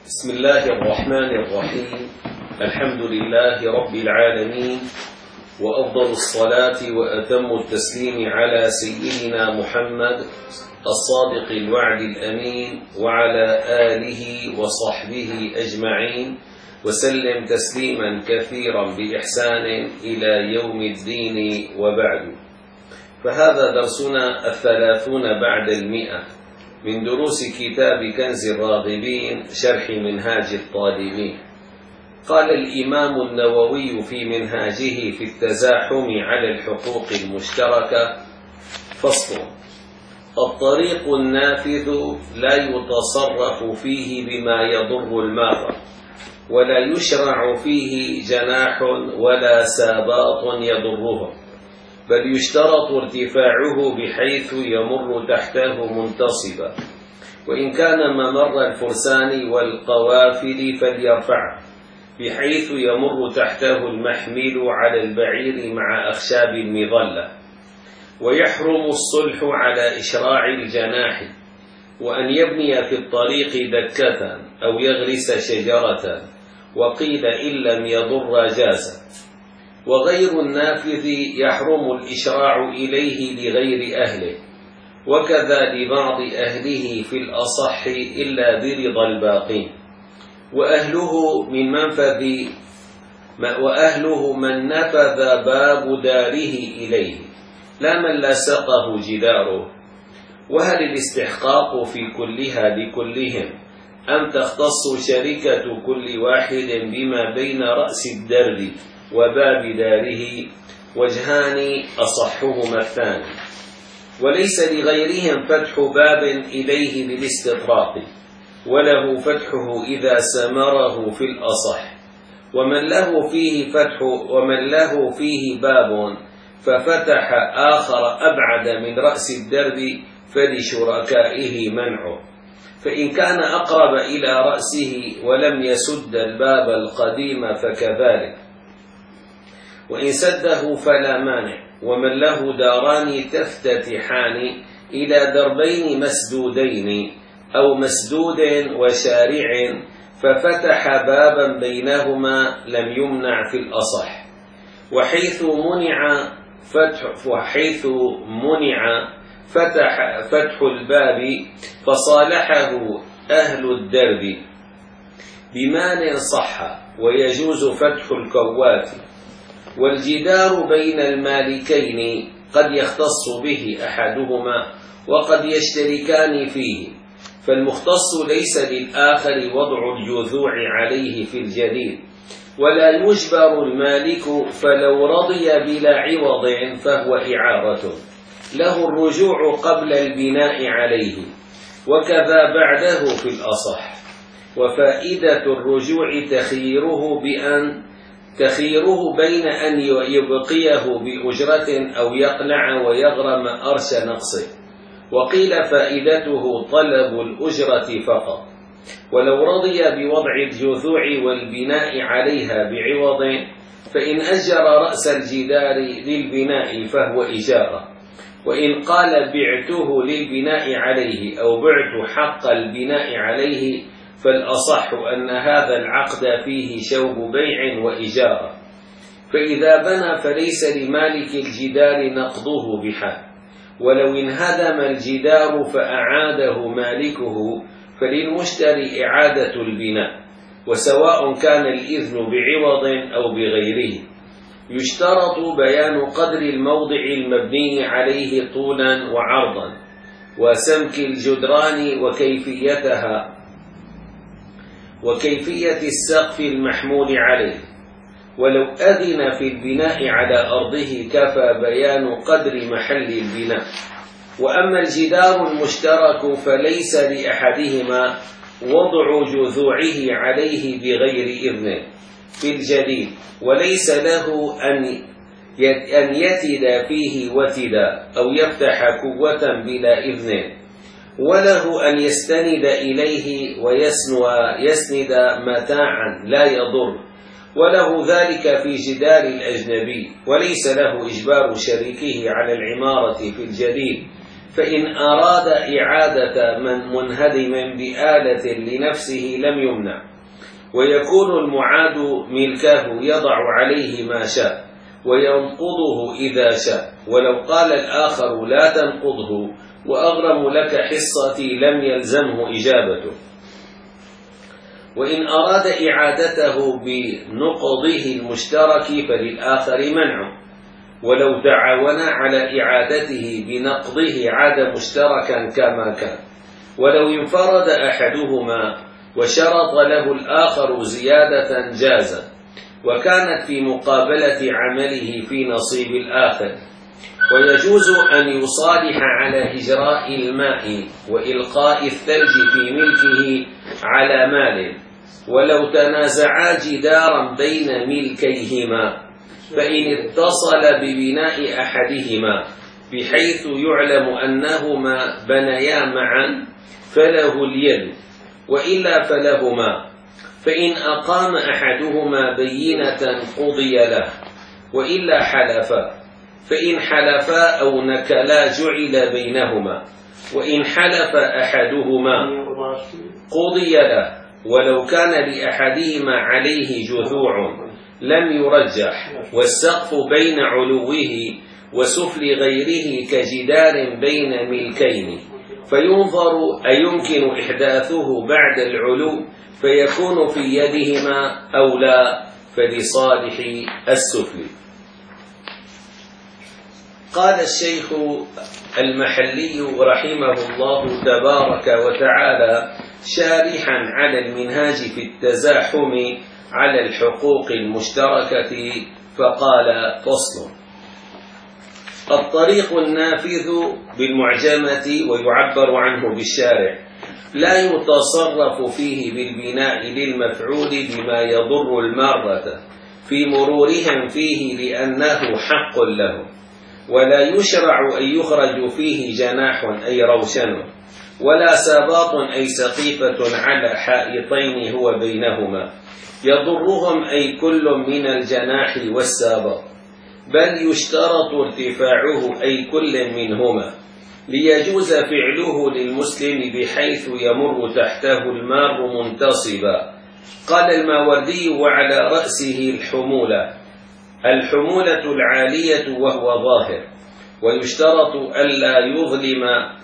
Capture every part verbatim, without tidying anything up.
بسم الله الرحمن الرحيم. الحمد لله رب العالمين، وأفضل الصلاة وأتم التسليم على سيدنا محمد الصادق الوعد الأمين وعلى آله وصحبه أجمعين، وسلم تسليما كثيرا بإحسان إلى يوم الدين. وبعد، فهذا درسنا الثلاثون بعد المئة من دروس كتاب كنز الراغبين شرح منهاج الطالبين. قال الإمام النووي في منهاجه في التزاحم على الحقوق المشتركة: فصل: الطريق النافذ لا يتصرف فيه بما يضر المار، ولا يشرع فيه جناح ولا ساباط يضرهم، بل يشترط ارتفاعه بحيث يمر تحته منتصبا، وإن كان ممر الفرسان والقوافل فليرفعه بحيث يمر تحته المحمل على البعير مع أخشاب المظلة. ويحرم الصلح على إشراع الجناح، وأن يبني في الطريق دكة أو يغرس شجرة، وقيل إن لم يضر جاز. وغير النافذ يحرم الإشراع إليه لغير أهله، وكذا لبعض أهله في الأصح إلا برضا الباقين، وأهله من منفذ وأهله من نفذ باب داره إليه، لا من لصقه جداره. وهل الاستحقاق في كلها بكلهم، أم تختص شركة كل واحد بما بين رأس الدرب وباب داره؟ وجهان أصحهما الثاني. وليس لغيرهم فتح باب إليه بالاستطراق، وله فتحه إذا سمره في الأصح. ومن له فيه فتح ومن له فيه باب ففتح آخر أبعد من رأس الدرب فلشركائه منعه، فإن كان أقرب إلى رأسه ولم يسد الباب القديم فكذلك، وإن سده فلا مانع. ومن له داران تفتتحان إلى دربين مسدودين أو مسدود وشارع ففتح بابا بينهما لم يمنع في الأصح. وحيث منع فتح وحيث منع فتح فتح الباب فصالحه أهل الدرب بمال صح، ويجوز فتح الكوات. والجدار بين المالكين قد يختص به أحدهما وقد يشتركان فيه، فالمختص ليس للآخر وضع الجذوع عليه في الجديد، ولا يجبر المالك، فلو رضي بلا عوض فهو إعارة، له الرجوع قبل البناء عليه، وكذا بعده في الأصح. وفائدة الرجوع تخييره بأن تخييره بين أن يبقيه بأجرة أو يقلع ويغرم أرش نقصه، وقيل فائدته طلب الأجرة فقط. ولو رضي بوضع الجذوع والبناء عليها بعوض، فإن أجر رأس الجدار للبناء فهو إجارة. وإن قال بعته للبناء عليه أو بعت حق البناء عليه، فالأصح أن هذا العقد فيه شوب بيع وإجارة. فإذا بنى فليس لمالك الجدار نقضه بحال، ولو انهدم الجدار فأعاده مالكه فللمشتري إعادة البناء، وسواء كان الإذن بعوض أو بغيره. يشترط بيان قدر الموضع المبني عليه طولا وعرضا، وسمك الجدران وكيفيتها وكيفية السقف المحمول عليه. ولو أذن في البناء على أرضه كفى بيان قدر محل البناء. وأما الجدار المشترك فليس لأحدهما وضع جذوعه عليه بغير إذن في الجديد، وليس له أن يتد فيه وتدا أو يفتح كوة بلا إذن، وله أن يستند إليه ويسند متاعا لا يضر، وله ذلك في جدار الأجنبي. وليس له إجبار شريكه على العمارة في الجديد، فإن أراد إعادة من منهدم بآلة لنفسه لم يمنع، ويكون المعاد ملكه يضع عليه ما شاء وينقضه إذا شاء، ولو قال الآخر لا تنقضه وأغرم لك حصتي لم يلزمه إجابته. وإن أراد إعادته بنقضه المشترك فللآخر منعه، ولو تعاونا على إعادته بنقضه عاد مشتركا كما كان. ولو انفرد أحدهما وشرط له الآخر زيادة جاز، وكانت في مقابلة عمله في نصيب الآخر. ويجوز أن يصالح على إجراء الماء وإلقاء الثلج في ملكه على مال، ولو تنازعا جدارا بين ملكيهما، فإن اتصل ببناء أحدهما بحيث يعلم أنهما بنيا معا فله اليد، وإلا فلهما. فإن أقام أحدهما بينة قضي له، وإلا حلفا، فإن حلفا أو نكلا جعل بينهما، وإن حلف أحدهما قضي له، ولو كان لأحدهما عليه جذوع لم يرجح، والسقف بين علوه وسفل غيره كجدار بين ملكين، فينظر أيمكن إحداثه بعد العلو فيكون في يدهما أو لا، فلصالح السفل. قال الشيخ المحلي رحمه الله تبارك وتعالى شارحا على المنهاج في التزاحم على الحقوق المشتركة، فقال: فصل: الطريق النافذ بالمعجمة ويعبر عنه بالشارع لا يتصرف فيه بالبناء للمفعول بما يضر المارة في مرورهم فيه لأنه حق له، ولا يشرع أن يخرج فيه جناح أي روشن، ولا ساباط أي سقيفة على حائطين هو بينهما يضرهم أي كل من الجناح والساباط، بل يشترط ارتفاعه أي كل منهما ليجوز فعله للمسلم بحيث يمر تحته المار منتصبا. قال الماوردي: وعلى رأسه الحمولة الحمولة العالية وهو ظاهر، ويشترط ألا يظلم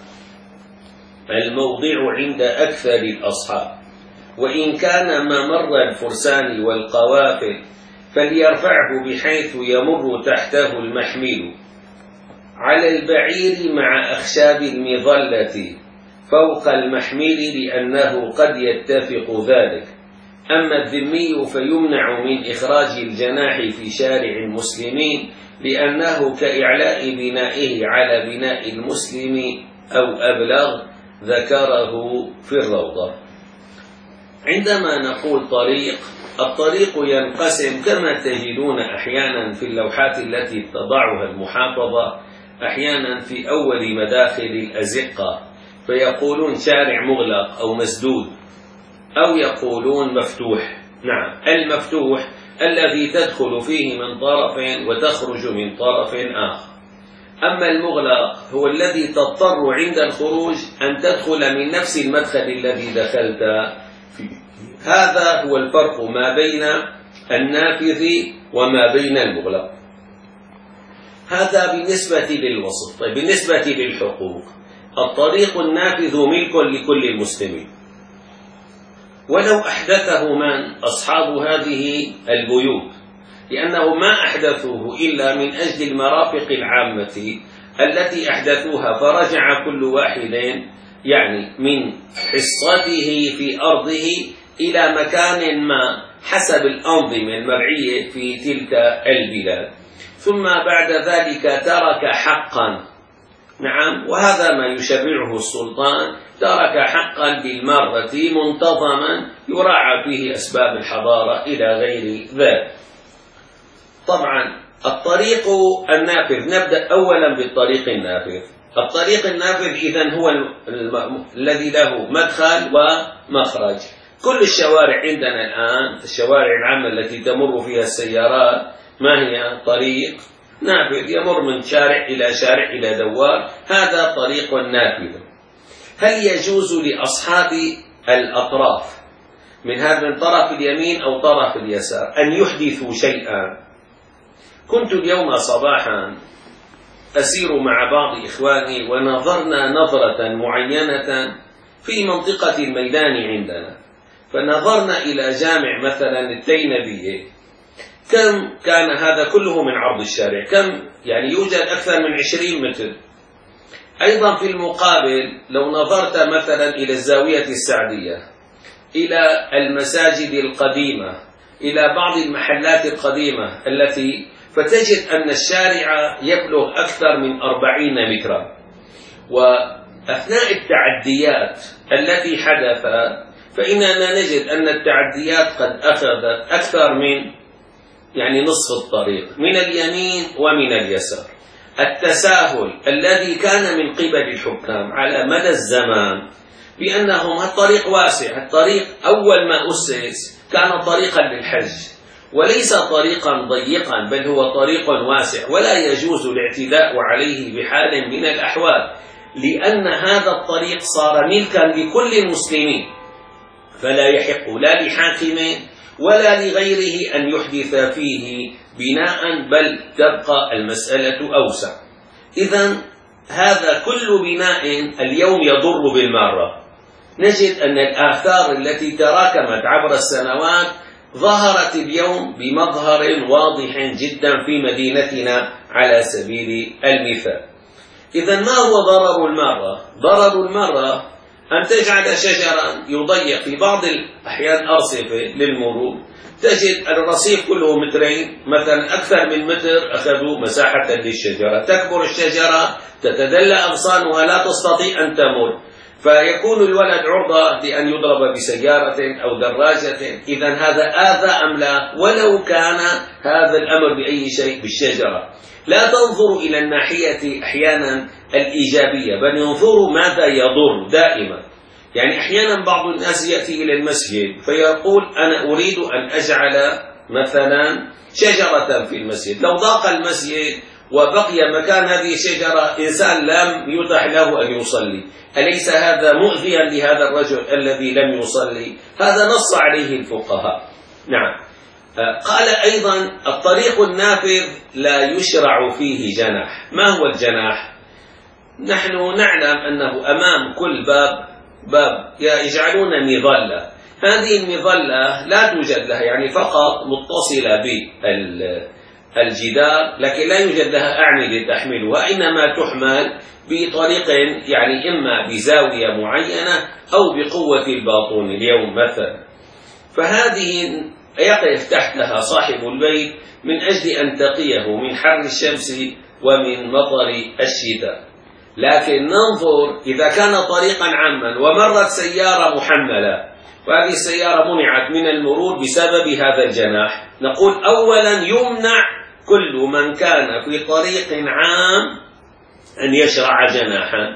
الموضع عند أكثر الأصحاب، وإن كان ممر الفرسان والقوافل فليرفعه بحيث يمر تحته المحمل. على البعير مع أخشاب المظلة فوق المحمل لأنه قد يتفق ذلك. أما الذمي فيمنع من إخراج الجناح في شارع المسلمين لأنه كإعلاء بنائه على بناء المسلم أو أبلغ، ذكره في الروضة. عندما نقول طريق، الطريق ينقسم كما تجدون أحيانا في اللوحات التي تضعها المحافظة، أحيانا في أول مداخل الأزقة فيقولون شارع مغلق أو مسدود، أو يقولون مفتوح. نعم، المفتوح الذي تدخل فيه من طرف وتخرج من طرف آخر. أما المغلق هو الذي تضطر عند الخروج أن تدخل من نفس المدخل الذي دخلت فيه. هذا هو الفرق ما بين النافذ وما بين المغلق. هذا بالنسبة للوصف. طيب، بالنسبة للحقوق، الطريق النافذ ملك لكل المسلمين، ولو أحدثه من أصحاب هذه البيوت، لأنه ما أحدثوه إلا من أجل المرافق العامة التي أحدثوها، فرجع كل واحد يعني من حصته في أرضه إلى مكان ما حسب الأنظمة المرعية في تلك البلاد، ثم بعد ذلك ترك حقا. نعم، وهذا ما يشرعه السلطان، ترك حقا بالمرة منتظما يراعى فيه أسباب الحضارة إلى غير ذلك. طبعا الطريق النافذ، نبدأ أولا بالطريق النافذ. الطريق النافذ إذن هو الم... الذي له مدخل ومخرج. كل الشوارع عندنا الآن، الشوارع العامة التي تمر فيها السيارات، ما هي؟ طريق نافذ يمر من شارع إلى شارع إلى دوار، هذا طريق نافذ. هل يجوز لأصحاب الأطراف من هذا من طرف اليمين أو طرف اليسار أن يحدثوا شيئا؟ كنت اليوم صباحا أسير مع بعض إخواني ونظرنا نظرة معينة في منطقة الميدان عندنا، فنظرنا إلى جامع مثلا التينبية، كم كان هذا كله من عرض الشارع، كم يعني يوجد أكثر من عشرين متر. أيضا في المقابل لو نظرت مثلا إلى الزاوية السعدية، إلى المساجد القديمة، إلى بعض المحلات القديمة التي فتجد أن الشارع يبلغ أكثر من أربعين مترا، وأثناء التعديات التي حدثت فإننا نجد أن التعديات قد أخذت أكثر من يعني نصف الطريق من اليمين ومن اليسار. التساهل الذي كان من قبل الحكام على مدى الزمان بأنهم الطريق واسع، الطريق أول ما أسس كان طريقا للحج وليس طريقا ضيقا، بل هو طريق واسع ولا يجوز الاعتداء عليه بحال من الأحوال، لأن هذا الطريق صار ملكا لكل المسلمين، فلا يحق لا لحاكم ولا لغيره أن يحدث فيه بناء، بل تبقى المسألة أوسع. إذن هذا كل بناء اليوم يضر بالمرة. نجد أن الآثار التي تراكمت عبر السنوات ظهرت اليوم بمظهر واضح جدا في مدينتنا على سبيل المثال. إذن ما هو ضرر المرة؟ ضرر المرة أن تجعل شجرا يضيق في بعض الأحيان أرصفة للمرور، تجد الرصيف كله مترين مثلا، أكثر من متر أخذوا مساحة للشجرة، تكبر الشجرة تتدلى أغصانها لا تستطيع أن تمر، فيكون الولد عرضة لأن يضرب بسيارة أو دراجة. إذن هذا آذى أم لا؟ ولو كان هذا الأمر بأي شيء بالشجرة. لا تنظروا إلى الناحية أحيانا الإيجابية، بل ينظروا ماذا يضر دائما. يعني أحيانا بعض الناس يأتي إلى المسجد فيقول أنا أريد أن أجعل مثلا شجرة في المسجد، لو ضاق المسجد وبقي مكان هذه الشجرة إنسان لم يتح له أن يصلي، أليس هذا مؤذيا لهذا الرجل الذي لم يصلي؟ هذا نص عليه الفقهاء. نعم. قال أيضا الطريق النافذ لا يشرع فيه جناح. ما هو الجناح؟ نحن نعلم أنه أمام كل باب باب يجعلون مظلة، هذه المظلة لا توجد لها يعني فقط متصلة بالجدار، لكن لا يوجد لها أعمدة تحملها، إنما تحمل بطريق يعني إما بزاوية معينة أو بقوة الباطون اليوم مثلا. فهذه يقف تحتها صاحب البيت من أجل أن تقيه من حر الشمس ومن مطر الشتاء. لكن ننظر إذا كان طريقا عاما ومرت سيارة محملة وهذه السيارة منعت من المرور بسبب هذا الجناح، نقول أولا يمنع كل من كان في طريق عام أن يشرع جناحا،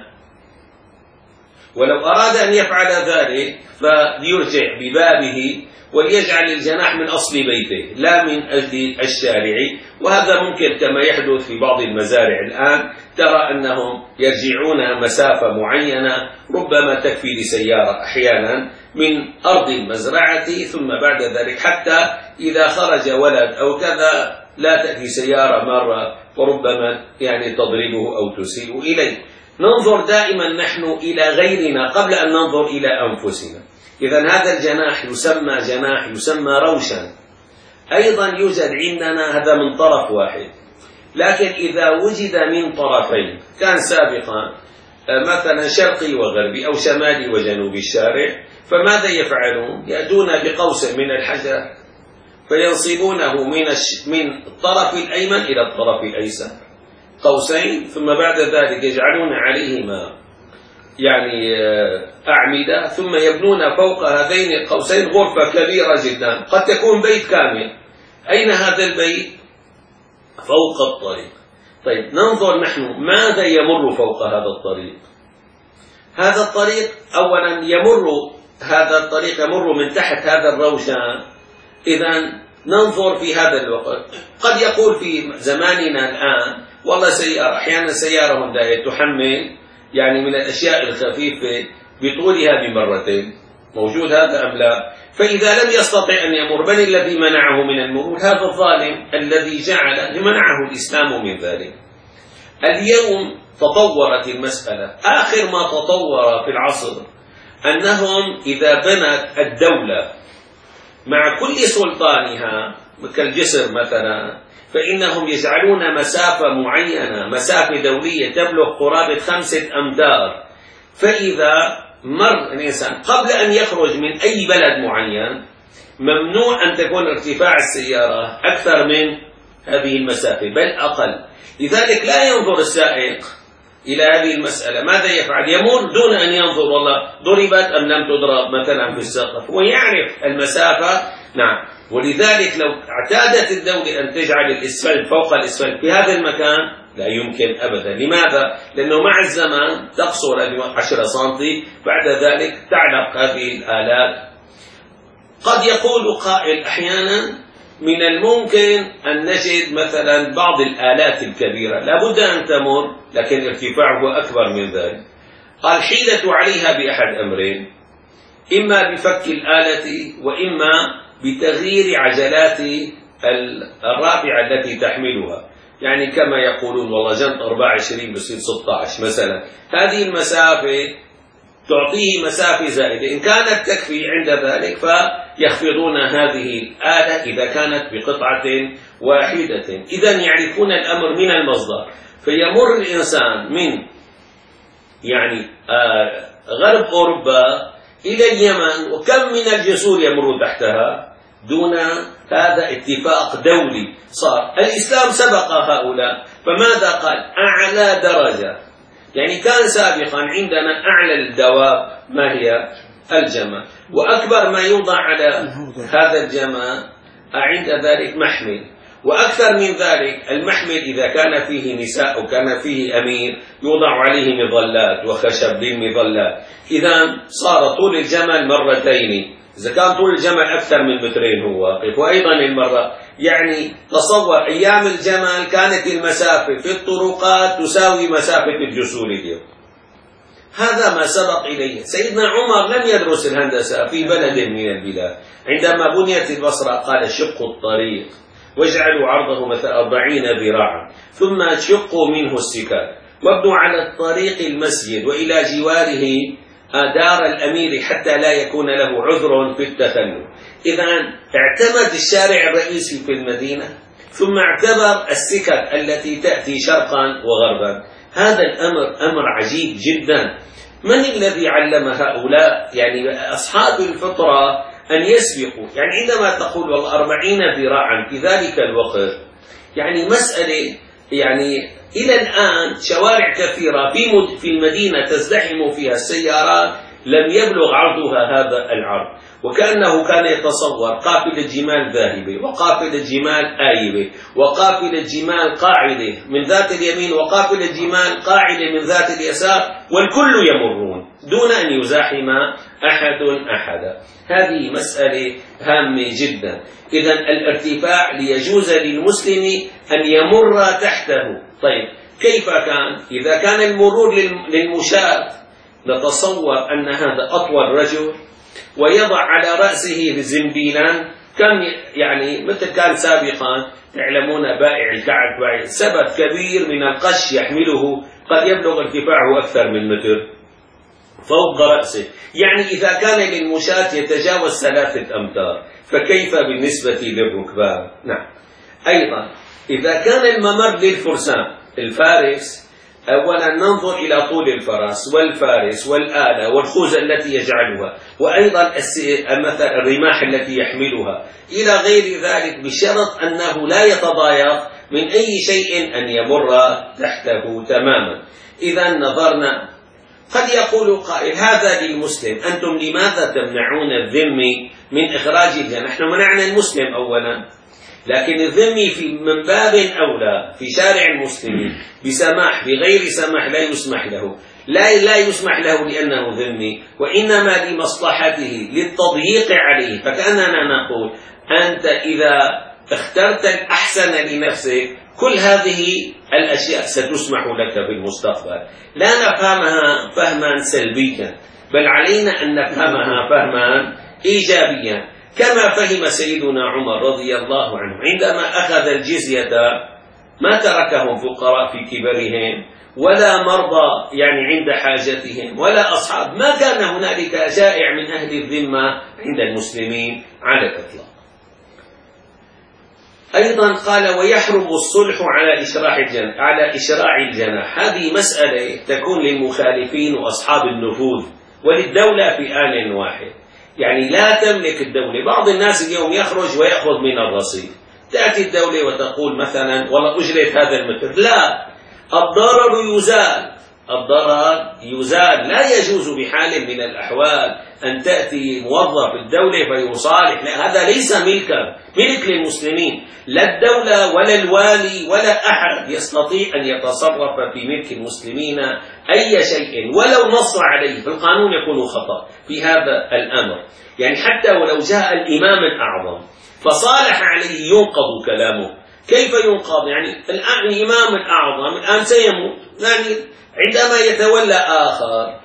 ولو أراد أن يفعل ذلك فليرجع ببابه وليجعل الجناح من أصل بيته لا من أجل الشارع. وهذا ممكن كما يحدث في بعض المزارع الآن، ترى أنهم يرجعون مسافة معينة ربما تكفي لسيارة أحيانا من أرض المزرعة، ثم بعد ذلك حتى إذا خرج ولد أو كذا لا تأتي سيارة مرة وربما يعني تضربه أو تسيء إليه. ننظر دائما نحن إلى غيرنا قبل أن ننظر إلى أنفسنا. إذن هذا الجناح يسمى جناح، يسمى روشا. أيضا يوجد عندنا هذا من طرف واحد، لكن إذا وجد من طرفين كان سابقا مثلا شرقي وغربي أو شمالي وجنوبي الشارع، فماذا يفعلون؟ يأتون بقوس من الحجر فينصبونه من من الطرف الأيمن إلى الطرف الأيسر، قوسين، ثم بعد ذلك يجعلون عليهما يعني أعمدة، ثم يبنون فوق هذين القوسين غرفة كبيرة جدا قد تكون بيت كامل. أين هذا البيت؟ فوق الطريق. طيب ننظر نحن ماذا يمر فوق هذا الطريق. هذا الطريق أولا يمر هذا الطريق يمر من تحت هذا الروشان، إذن ننظر في هذا الوقت. قد يقول في زماننا الآن والله سيارة، أحيانا سيارة هونداي تحمل يعني من الأشياء الخفيفة بطولها بمرتين، موجود هذا أم لا؟ فإذا لم يستطع أن يمر، من الذي منعه من المرور؟ هذا الظالم الذي جعل منعه الإسلام من ذلك. اليوم تطورت المسألة، آخر ما تطور في العصر أنهم إذا بنت الدولة مع كل سلطانها كالجسر مثلا، فإنهم يجعلون مسافة معينة، مسافة دولية تبلغ قرابة خمسة أمتار، فإذا مر الإنسان قبل أن يخرج من أي بلد معين ممنوع أن تكون ارتفاع السيارة أكثر من هذه المسافة بل أقل. لذلك لا ينظر السائق إلى هذه المسألة، ماذا يفعل؟ يمر دون أن ينظر والله ضربت أم لم تضرب مثلا في السقف، ويعرف المسافة. نعم. ولذلك لو اعتادت الدولة أن تجعل الإسفلت فوق الإسفلت في هذا المكان لا يمكن أبدا. لماذا؟ لأنه مع الزمان تقصر عشرة سنتي، بعد ذلك تعلق هذه الآلات. قد يقول قائل أحيانا من الممكن أن نجد مثلا بعض الآلات الكبيرة لابد أن تمر لكن ارتفاعه أكبر من ذلك. قال حيلة عليها بأحد أمرين، إما بفك الآلة وإما بتغيير عجلات الرافعة التي تحملها. يعني كما يقولون والله جنط أربعة وعشرين بصير ستة عشر مثلا، هذه المسافة تعطيه مسافة زائدة، إن كانت تكفي عند ذلك فيخفضون هذه الآلة إذا كانت بقطعة واحدة. إذا يعرفون الأمر من المصدر، فيمر الإنسان من يعني آه غرب أوروبا إلى اليمن، وكم من الجسور يمر تحتها دون هذا اتفاق دولي صار. الإسلام سبق هؤلاء، فماذا قال؟ أعلى درجة. يعني كان سابقا عندنا أعلى الدواب ما هي؟ الجمل، وأكبر ما يوضع على هذا الجمل عند ذلك محمل، وأكثر من ذلك المحمل إذا كان فيه نساء أو كان فيه أمير يوضع عليه مظلات وخشب للمظلات. إذا صار طول الجمل مرتين، إذا كان طول الجمل أكثر من مترين هو واقف، وأيضا المرة. يعني تصور أيام الجمل كانت المسافة في الطرقات تساوي مسافة الجسور اليوم. هذا ما سبق إليه. سيدنا عمر لم يدرس الهندسة في بلد من البلاد، عندما بنيت البصرة قال شقوا الطريق واجعلوا عرضه مثلا أربعين ذراعا ثم شقوا منه السكات وابنوا على الطريق المسجد وإلى جواره دار الأمير حتى لا يكون له عذر في التخلف. إذا اعتمد الشارع الرئيسي في المدينة، ثم اعتبر السكك التي تأتي شرقا وغربا. هذا الأمر أمر عجيب جدا. من الذي علم هؤلاء يعني أصحاب الفطرة أن يسبقوا؟ يعني عندما تقول والله أربعين ذراعا في ذلك الوقت، يعني مسألة يعني إلى الآن شوارع كثيرة في في المدينة تزدحم فيها السيارات لم يبلغ عرضها هذا العرض، وكأنه كان يتصور قافلة جمال ذاهبة وقافلة جمال آيبة وقافلة جمال قاعدة من ذات اليمين وقافلة جمال قاعدة من ذات اليسار، والكل يمرون دون أن يزاحم أحد أحدا. هذه مسألة هامة جدا. إذا الارتفاع ليجوز للمسلم أن يمر تحته. طيب كيف كان؟ إذا كان المرور للمشاة نتصور أن هذا أطول رجل ويضع على رأسه زنبيلا، كم يعني مثل كان سابقا تعلمون بائع الكعك، بائع سبت كبير من القش يحمله قد يبلغ ارتفاعه أكثر من متر فوق رأسه. يعني إذا كان للمشاة يتجاوز ثلاثة أمتار، فكيف بالنسبة للركبان؟ نعم. أيضا إذا كان الممر للفرسان، الفارس أولا ننظر إلى طول الفرس والفارس والآلة والخوذة التي يجعلها، وأيضا مثلا الرماح التي يحملها إلى غير ذلك، بشرط أنه لا يتضايق من أي شيء أن يمر تحته تماما. إذا نظرنا، قد يقول قائل هذا للمسلم، أنتم لماذا تمنعون الذمي من إخراج الجنة؟ نحن منعنا المسلم أولا، لكن الذمي في من باب أولى في شارع المسلمين بسماح، بغير سماح لا يسمح له. لا لا يسمح له لأنه ذمي، وإنما لمصلحته للتضييق عليه. فكأننا نقول أنت إذا اخترت الأحسن لنفسك كل هذه الأشياء ستسمح لك في المستقبل. لا نفهمها فهما سلبيا، بل علينا أن نفهمها فهما إيجابيا، كما فهم سيدنا عمر رضي الله عنه عندما أخذ الجزية ما تركهم فقراء في كبرهم ولا مرضى يعني عند حاجتهم ولا أصحاب، ما كان هنالك جائع من أهل الذمة عند المسلمين على الإطلاق. أيضا قال ويحرم الصلح على إشراع الجناح على إشراع الجناح. هذه مسألة تكون للمخالفين وأصحاب النفوذ وللدولة في آن واحد، يعني لا تملك الدولة. بعض الناس اليوم يخرج ويأخذ من الرصيد، تأتي الدولة وتقول مثلا والله أجرة هذا المتر، لا، الضرر يزال، الضرر يزال. لا يجوز بحال من الأحوال أن تأتي موظف الدولة فيصالح، لا، هذا ليس ملكا ملك للمسلمين، لا الدولة ولا الوالي ولا أحد يستطيع أن يتصرف في ملك المسلمين أي شيء ولو نص عليه في القانون يكون خطأ في هذا الأمر. يعني حتى ولو جاء الإمام الأعظم فصالح عليه ينقض كلامه. كيف ينقض؟ يعني الآن الإمام الأعظم الآن سيموت، يعني عندما يتولى آخر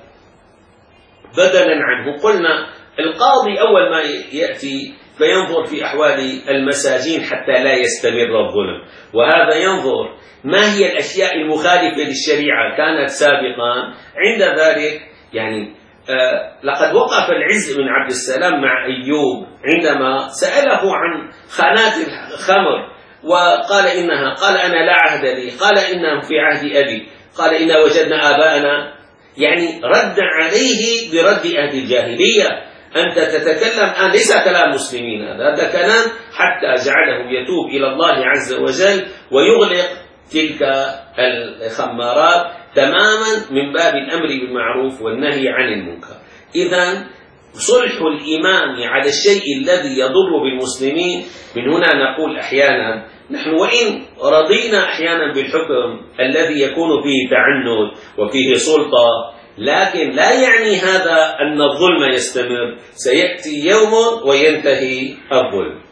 بدلا عنه، قلنا القاضي أول ما يأتي فينظر في أحوال المساجين حتى لا يستمر الظلم، وهذا ينظر ما هي الأشياء المخالفة للشريعة كانت سابقا. عند ذلك يعني آه لقد وقف العز بن عبد السلام مع أيوب عندما سأله عن خانات الخمر وقال إنها، قال أنا لا عهد لي، قال إنه في عهد أبي، قال إنا وجدنا آباءنا، يعني رد عليه برد أهل الجاهلية. أنت تتكلم الآن ليس كلام مسلمين، هذا كلام حتى جعله يتوب إلى الله عز وجل ويغلق تلك الخمارات تماما من باب الأمر بالمعروف والنهي عن المنكر. إذن صلح الإمام على الشيء الذي يضر بالمسلمين، من هنا نقول أحيانا نحن وإن رضينا أحيانا بالحكم الذي يكون فيه تعنت وفيه سلطة، لكن لا يعني هذا أن الظلم يستمر، سيأتي يوم وينتهي الظلم.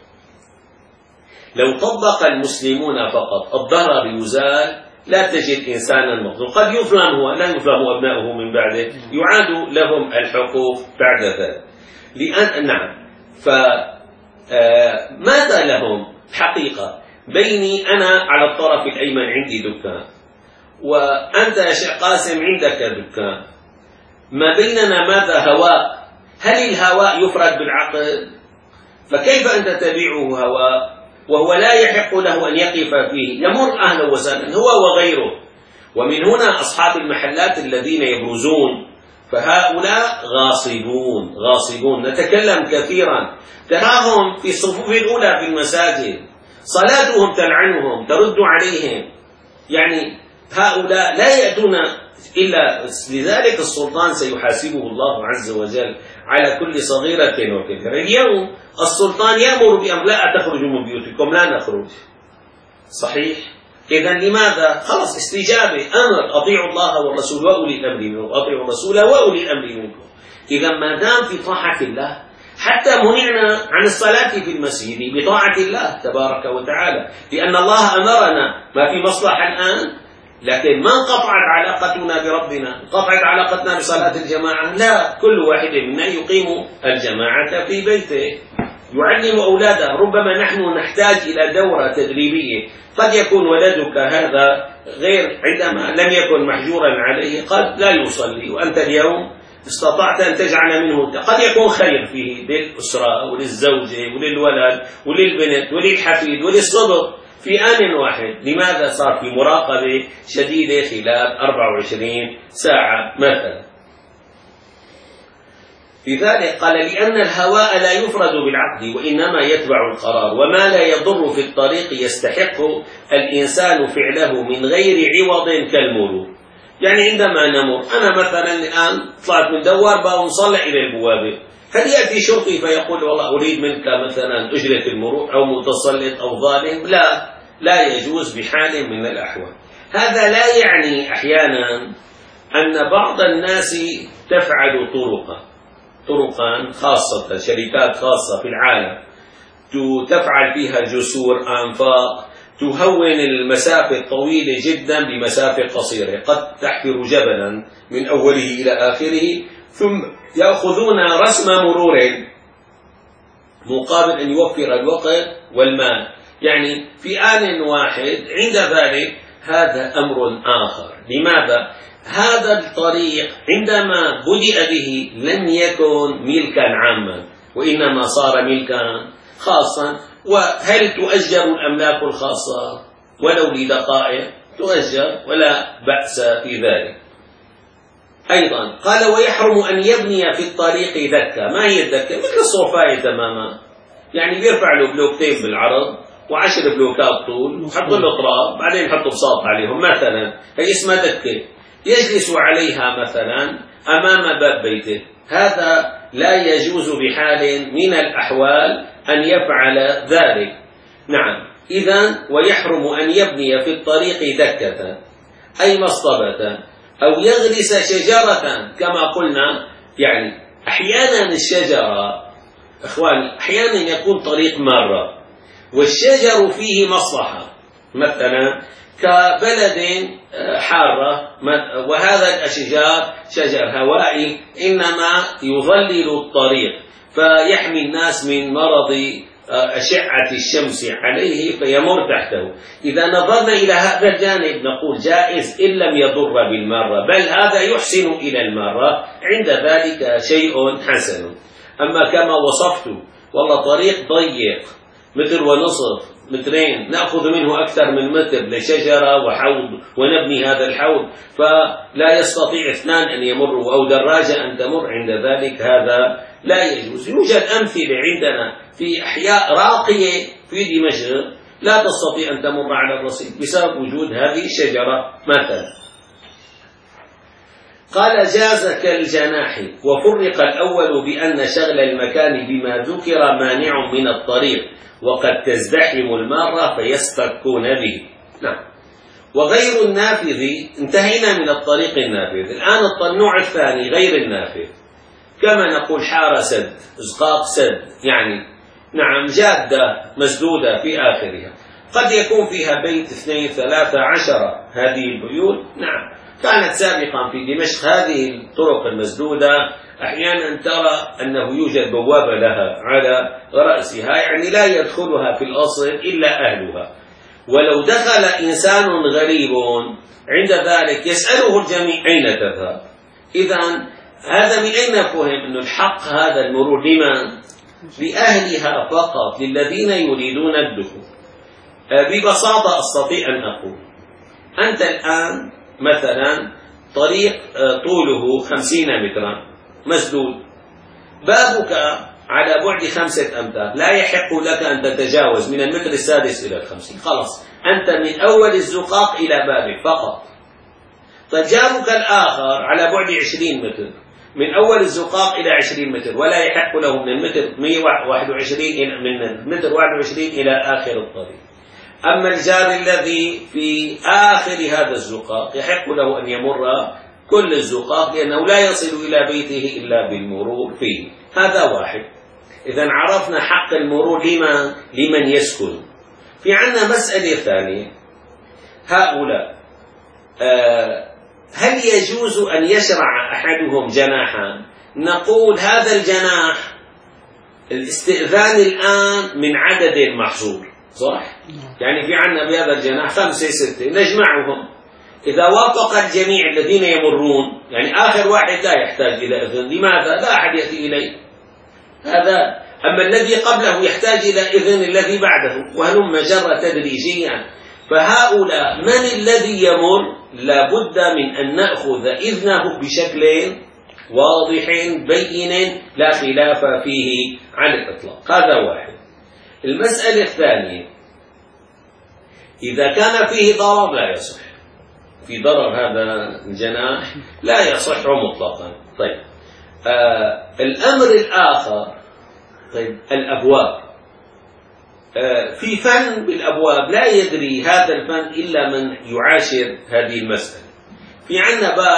لو طبق المسلمون فقط الضرر يزال، لا تجد إنسانا مظلوم، قد يظلم هو لا يظلم أبناؤه من بعده، يعاد لهم الحقوق بعد ذلك. لأن نعم فماذا لهم حقيقة؟ بيني أنا على الطرف الأيمن عندي دكان، وأنت يا شيخ قاسم عندك دكان، ما بيننا ماذا؟ هواء. هل الهواء يفرد بالعقد؟ فكيف أنت تبيعه هواء وهو لا يحق له أن يقف فيه؟ يمر أهلا وسهلا هو وغيره. ومن هنا أصحاب المحلات الذين يبرزون فهؤلاء غاصبون غاصبون نتكلم كثيرا، تراهم في الصفوف الأولى في المساجد، صلاتهم تلعنهم ترد عليهم، يعني هؤلاء لا يأتون إلا لذلك السلطان سيحاسبه الله عز وجل على كل صغيرة وكبيرة. اليوم السلطان يأمر بأن لا تخرجوا من بيوتكم، لا نخرج، صحيح؟ إذن لماذا؟ خلص استجابة، أمر أطيعوا الله والرسول وأولي الأمر منكم، أطيعوا الرسول وأولي الأمر منكم. إذا ما دام في طاعة الله، حتى منعنا عن الصلاة في المسجد بطاعة الله تبارك وتعالى، لأن الله أمرنا ما في مصلحة الآن، لكن ما انقطعت علاقتنا بربنا، انقطعت علاقتنا بصلاة الجماعة، لا، كل واحد منا يقيم الجماعة في بيته، يعلم أولاده. ربما نحن نحتاج إلى دورة تدريبية، قد يكون ولدك هذا غير عندما لم يكن محجورا عليه قد لا يصلي، وأنت اليوم استطعت أن تجعل منه، قد يكون خير فيه للأسرة وللزوجة وللولد وللبنت وللحفيد وللصدق في آن واحد. لماذا؟ صار في مراقبة شديدة خلال أربع وعشرين ساعة مثلا. لذلك قال لأن الهواء لا يفرد بالعقد وإنما يتبع القرار، وما لا يضر في الطريق يستحق الإنسان فعله من غير عوض كالمرور. يعني عندما نمر، أنا مثلا الآن طلعت من دوار بقى ونصلح إلى البوابة، هل يأتي شرطي فيقول والله أريد منك مثلا أجرة المرور أو متسلط أو ظالم؟ لا، لا يجوز بحال من الأحوال. هذا لا يعني أحيانا أن بعض الناس تفعل طرقا طرقا خاصة، شركات خاصة في العالم تفعل فيها جسور أنفاق تهون المسافة الطويلة جدا بمسافة قصيرة، قد تحفر جبلا من أوله إلى آخره، ثم يأخذون رسم مرور مقابل أن يوفر الوقت والمال، يعني في آن واحد. عند ذلك هذا أمر آخر. لماذا؟ هذا الطريق عندما بدأ به لم يكن ملكا عاما، وإنما صار ملكا خاصا. وهل تؤجر الأملاك الخاصة ولو لدقائق؟ تؤجر ولا بأس في ذلك. أيضا قال ويحرم أن يبني في الطريق دكة. ما هي الدكة؟ مثل الصوفاية تماما، يعني بيرفع له بلوكتين بالعرض وعشر بلوكات طول وحط له تراب بعدين يحط بساط عليهم مثلا، هي اسمها دكة. يجلس عليها مثلا أمام باب بيته. هذا لا يجوز بحال من الأحوال أن يفعل ذلك. نعم، إذن ويحرم أن يبني في الطريق دكة أي مصطبة أو يغرس شجرة كما قلنا. يعني أحيانا الشجرة إخواني أحيانا يكون طريق مارة والشجر فيه مصلحة، مثلا كبلد حارة وهذا الأشجار شجر هوائي إنما يظلل الطريق فيحمي الناس من مرض أشعة الشمس عليه فيمر تحته. إذا نظرنا إلى هذا الجانب نقول جائز إن لم يضر بالمرة، بل هذا يحسن إلى المرة، عند ذلك شيء حسن. أما كما وصفت والله طريق ضيق متر ونصف مترين نأخذ منه أكثر من متر لشجرة وحوض ونبني هذا الحوض فلا يستطيع اثنان أن يمروا أو دراجة أن تمر، عند ذلك هذا لا يجوز. يوجد أمثلة عندنا في أحياء راقية في دمشق لا تستطيع أن تمر على الرصيف بسبب وجود هذه الشجرة مثلا. قال جاز كالجناح. وفرق الأول بأن شغل المكان بما ذكر مانع من الطريق وقد تزدحم المارة فيستكون به. نعم. وغير النافذ انتهينا من الطريق النافذ. الآن النوع الثاني غير النافذ، كما نقول حارة سد، زقاق سد، يعني نعم جادة مسدودة في آخرها، قد يكون فيها بيت اثنين ثلاثة عشرة. هذه البيوت نعم كانت سابقا في دمشق هذه الطرق المسدودة أحيانا ترى أنه يوجد بوابة لها على رأسها، يعني لا يدخلها في الأصل إلا أهلها. ولو دخل إنسان غريب عند ذلك يسأله الجميع أين تذهب. إذن هذا من أين فهم أن الحق هذا المرور لمن؟ لأهلها فقط، للذين يريدون الدخول. ببساطة أستطيع أن أقول أنت الآن مثلا طريق طوله خمسين مترا مسدود، بابك على بعد خمسة أمتار، لا يحق لك أن تتجاوز من المتر السادس إلى الخمسين، خلاص أنت من أول الزقاق إلى بابك فقط. فجارك الآخر على بعد عشرين متر، من أول الزقاق إلى عشرين متر، ولا يحق له من المتر مئة وواحد وعشرين من المتر واحد وعشرين إلى آخر الطريق. أما الجار الذي في آخر هذا الزقاق يحق له أن يمر كل الزقاق لأنه لا يصل إلى بيته إلا بالمرور فيه. هذا واحد. إذن عرفنا حق المرور لمن, لمن يسكن. في عنا مسألة ثانية، هؤلاء آه هل يجوز أن يشرع أحدهم جناحا؟ نقول هذا الجناح الاستئذان الآن من عدد محصور، صح؟ يعني في عنا بهذا الجناح خمسة ستة نجمعهم، إذا وافق الجميع الذين يمرون، يعني آخر واحد لا يحتاج إلى إذن. لماذا؟ لا أحد يأتي إليه هذا. أما الذي قبله يحتاج إلى إذن الذي بعده، وهلم جرى تدريجيا. فهؤلاء من الذي يمر لابد من أن نأخذ إذنه بشكل واضح بين لا خلاف فيه على الإطلاق. هذا واحد. المسألة الثانية، إذا كان فيه ضرر لا يصح، في ضرر هذا الجناح لا يصح مطلقا. طيب آه الأمر الآخر، طيب الأبواب، آه في فن بالأبواب لا يدري هذا الفن إلا من يعاشر هذه المسألة. في عنا باب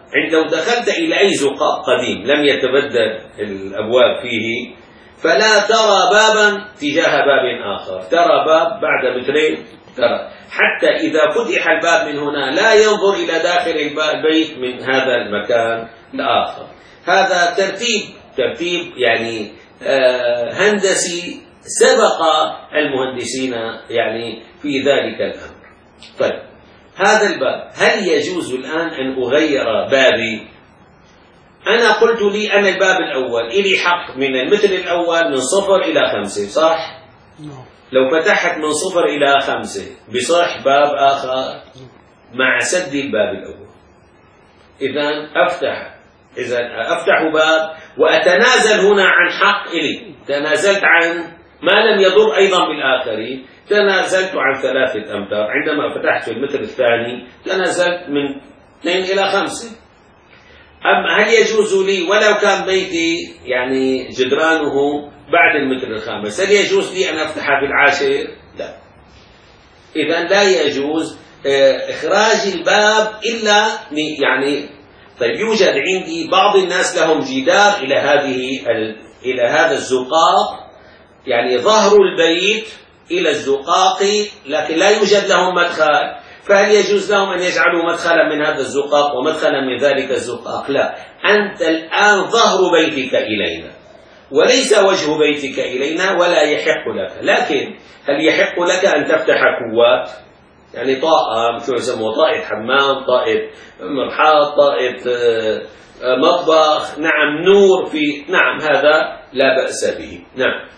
عند لو دخلت إلى أي زقاق قديم لم يتبدل الأبواب فيه فلا ترى بابا تجاه باب آخر، ترى باب بعد مترين، ترى حتى إذا فتح الباب من هنا لا ينظر إلى داخل البيت من هذا المكان الآخر. هذا ترتيب ترتيب يعني آه هندسي سبق المهندسين يعني في ذلك الأمر. طيب هذا الباب هل يجوز الآن أن أغير بابي؟ أنا قلت لي أنا الباب الأول إلي حق من المتر الأول من صفر إلى خمسة، صح؟ لو فتحت من صفر إلى خمسة بصح باب آخر مع سد الباب الأول. إذن أفتح إذن أفتح باب وأتنازل هنا عن حق إلي، تنازلت عن ما لم يضر أيضا بالآخرين، تنازلت عن ثلاثة أمتار. عندما فتحت المتر الثاني تنازلت من اثنين إلى خمسة. أما هل يجوز لي ولو كان بيتي يعني جدرانه بعد المتر الخامس هل يجوز لي أن أفتحها في العاشر؟ لا. إذن لا يجوز إخراج الباب إلا يعني. طيب يوجد عندي بعض الناس لهم جدار إلى هذه إلى هذا الزقاق، يعني ظهر البيت إلى الزقاق لكن لا يوجد لهم مدخل، فهل يجوز لهم أن يجعلوا مدخلا من هذا الزقاق ومدخلا من ذلك الزقاق؟ لا. أنت الآن ظهر بيتك إلينا وليس وجه بيتك إلينا ولا يحق لك، لكن هل يحق لك أن تفتح كوات يعني طاقة شو يسموه طاقة حمام، طاقة مرحاض، طاقة مطبخ، نعم نور في، نعم هذا لا بأس به. نعم.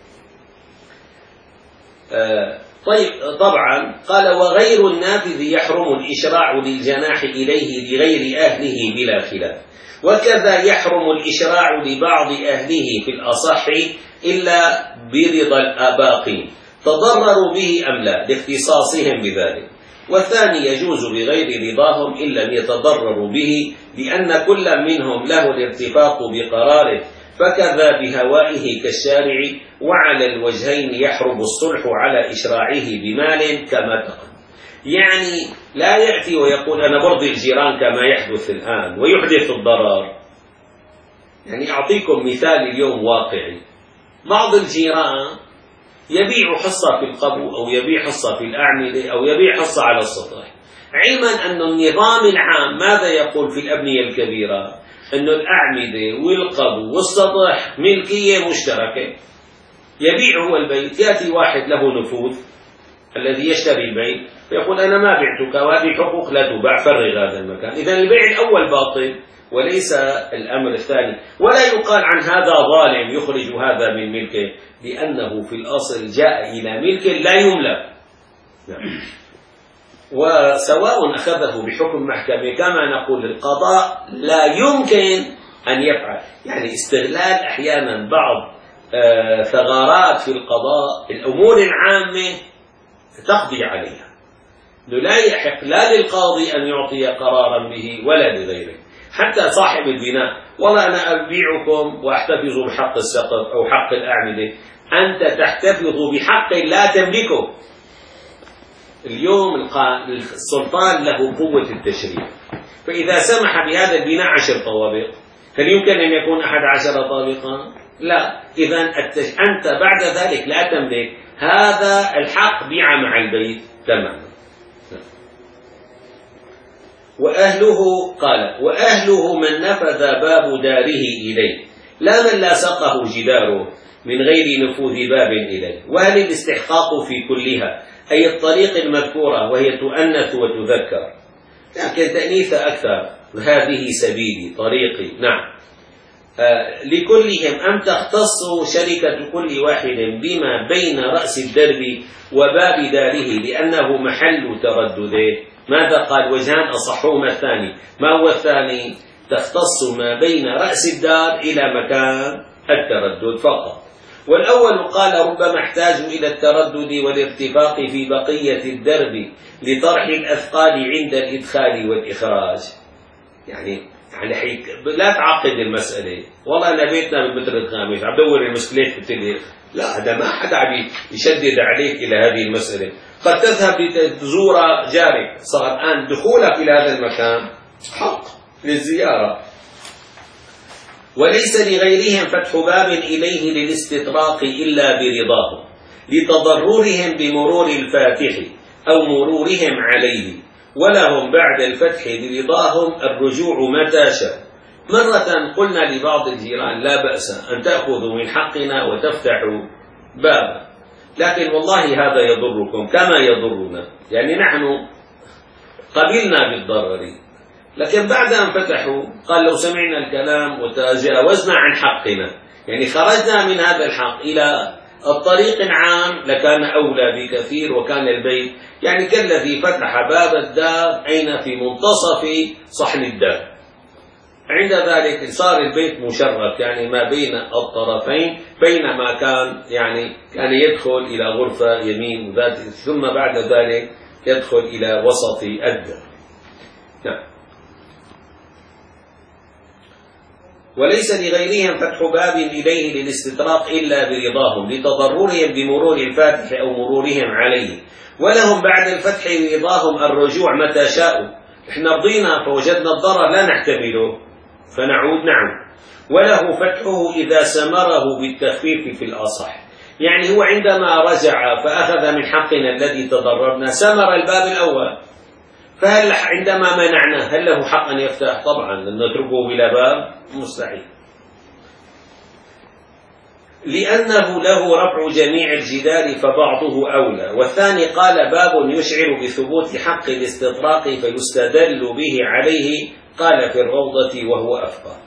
آه طيب طبعا قال وغير النافذ يحرم الإشراع للجناح إليه لغير أهله بلا خلاف، وكذا يحرم الإشراع لبعض أهله في الأصح إلا برضا الآباقين تضرروا به أم لا لاختصاصهم بذلك، والثاني يجوز بغير رضاهم إن لم يتضرروا به لأن كل منهم له الارتفاق بقراره، فكذا بهوائه كالشارع، وعلى الوجهين يحرم الصلح على إشراعه بمال كما تقدم. يعني لا يأتي ويقول أنا برضي الجيران كما يحدث الآن ويحدث الضرر. يعني أعطيكم مثال اليوم واقعي، بعض الجيران يبيع حصة في القبو أو يبيع حصة في الأعمدة أو يبيع حصة على السطح، علما أن النظام العام ماذا يقول في الأبنية الكبيرة؟ أن الأعمدة والقبو والسطح ملكية مشتركة. يبيع هو البيت، يأتي واحد له نفوذ الذي يشتري البيت فيقول أنا ما بعتك وهذه حقوق لا تباع، فرغ هذا المكان. إذن البيع الأول باطل وليس الأمر الثاني، ولا يقال عن هذا ظالم يخرج هذا من ملكه لأنه في الأصل جاء إلى ملك لا يملك. نعم. وسواء أخذه بحكم محكمة كما نقول القضاء لا يمكن أن يفعل، يعني استغلال أحيانا بعض آه ثغرات في القضاء الأمور العامة تقضي عليها، لا يحق لا للقاضي أن يعطي قرارا به ولا لغيره. حتى صاحب البناء والله أنا أبيعكم وأحتفظ بحق السقف أو حق الأعمدة، أنت تحتفظ بحق لا تملكه. اليوم السلطان له قوة التشريع، فإذا سمح بهذا البناء عشر طوابق هل يمكن أن يكون أحد عشر طابقا؟ لا. إذن أنت بعد ذلك لا تملك هذا الحق، بيع مع البيت تماما. وأهله قال وأهله من نفذ باب داره إليه لا من لاصقه جداره من غير نفوذ باب إليه. وهل الاستحقاق في كلها أي الطريق المذكورة وهي تؤنث وتذكر، لكن تأنيث أكثر، هذه سبيلي طريقي. نعم. آه لكلهم أم تختص شركة كل واحد بما بين رأس الدرب وباب داره لأنه محل تردده. ماذا قال؟ وجهان أصحهما الثاني. ما هو الثاني؟ تختص ما بين رأس الدار إلى مكان التردد فقط. والأول قال ربما احتاج إلى التردد والارتفاق في بقية الدرب لطرح الأثقال عند الإدخال والإخراج. يعني يعني حيك لا تعقد المسألة، والله أنا بيتنا بالمتر الخامس عم دور المسكليت في التليف، لا هذا ما حدا عم يشدد عليك إلى هذه المسألة. قد تذهب لتزور جارك، صار الآن دخولك إلى هذا المكان حق، للزيارة. وليس لغيرهم فتح باب إليه للاستطراق إلا برضاهم لتضررهم بمرور الفاتح أو مرورهم عليه، ولهم بعد الفتح برضاهم الرجوع متى شاء. مرة قلنا لبعض الجيران لا بأس أن تأخذوا من حقنا وتفتحوا بابا، لكن والله هذا يضركم كما يضرنا، يعني نحن قبلنا بالضرر، لكن بعد أن فتحوا قال لو سمعنا الكلام وتجاوزنا عن حقنا، يعني خرجنا من هذا الحق إلى الطريق العام لكان أولى بكثير، وكان البيت يعني كالذي فتح باب الدار أين في منتصف صحن الدار، عند ذلك صار البيت مشرف يعني ما بين الطرفين، بينما كان يعني كان يدخل إلى غرفة يمين وذات ثم بعد ذلك يدخل إلى وسط الدار. نعم. وليس لغيرهم فتح باب إليه للاستطراق إلا برضاهم لتضررهم بمرور الفاتح أو مرورهم عليه، ولهم بعد الفتح برضاهم الرجوع متى شاءوا. احنا رضينا فوجدنا الضرر لا نحتمله فنعود، نعم. وله فتحه إذا سمره بالتخفيف في الأصح، يعني هو عندما رجع فأخذ من حقنا الذي تضررنا سمر الباب الأول، فهل عندما منعنا هل له حق أن يفتح؟ طبعا نتركه بلا باب مستحيل، لأنه له رفع جميع الجدال فبعضه أولى. والثاني قال باب يشعر بثبوت حق الاستطراق فيستدل به عليه، قال في الروضة وهو أفقه.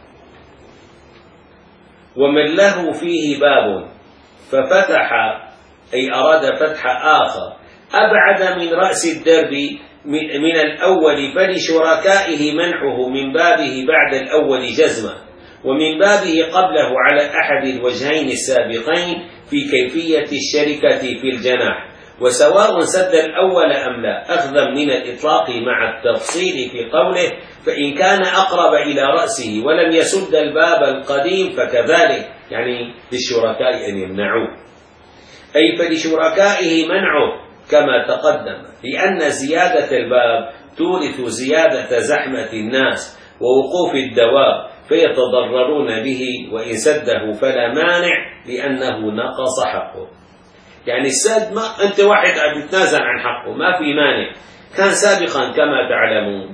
ومن له فيه باب ففتح أي أراد فتح آخر أبعد من رأس الدرب من الأول فلشركائه منحه من بابه بعد الأول جزما، ومن بابه قبله على أحد الوجهين السابقين في كيفية الشركة في الجناح، وسواء سد الأول أم لا، أخذا من الإطلاق مع التفصيل في قوله فإن كان أقرب إلى رأسه ولم يسد الباب القديم فكذلك، يعني للشركاء أن يمنعوه، أي فلشركائه منعه كما تقدم، لأن زيادة الباب تورث زيادة زحمة الناس ووقوف الدواب فيتضررون به، وإن سده فلا مانع لأنه نقص حقه. يعني السد ما أنت واحد عم يتنازل عن حقه ما في مانع، كان سابقا كما تعلمون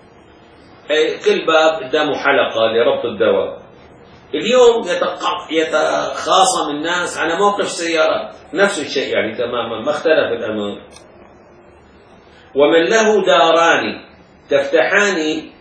كل باب قدامه حلقة لربط الدواب، اليوم يتخاصم الناس على موقف سيارات، نفس الشيء يعني تماما ما اختلف الأمر. ومن له داران تفتحان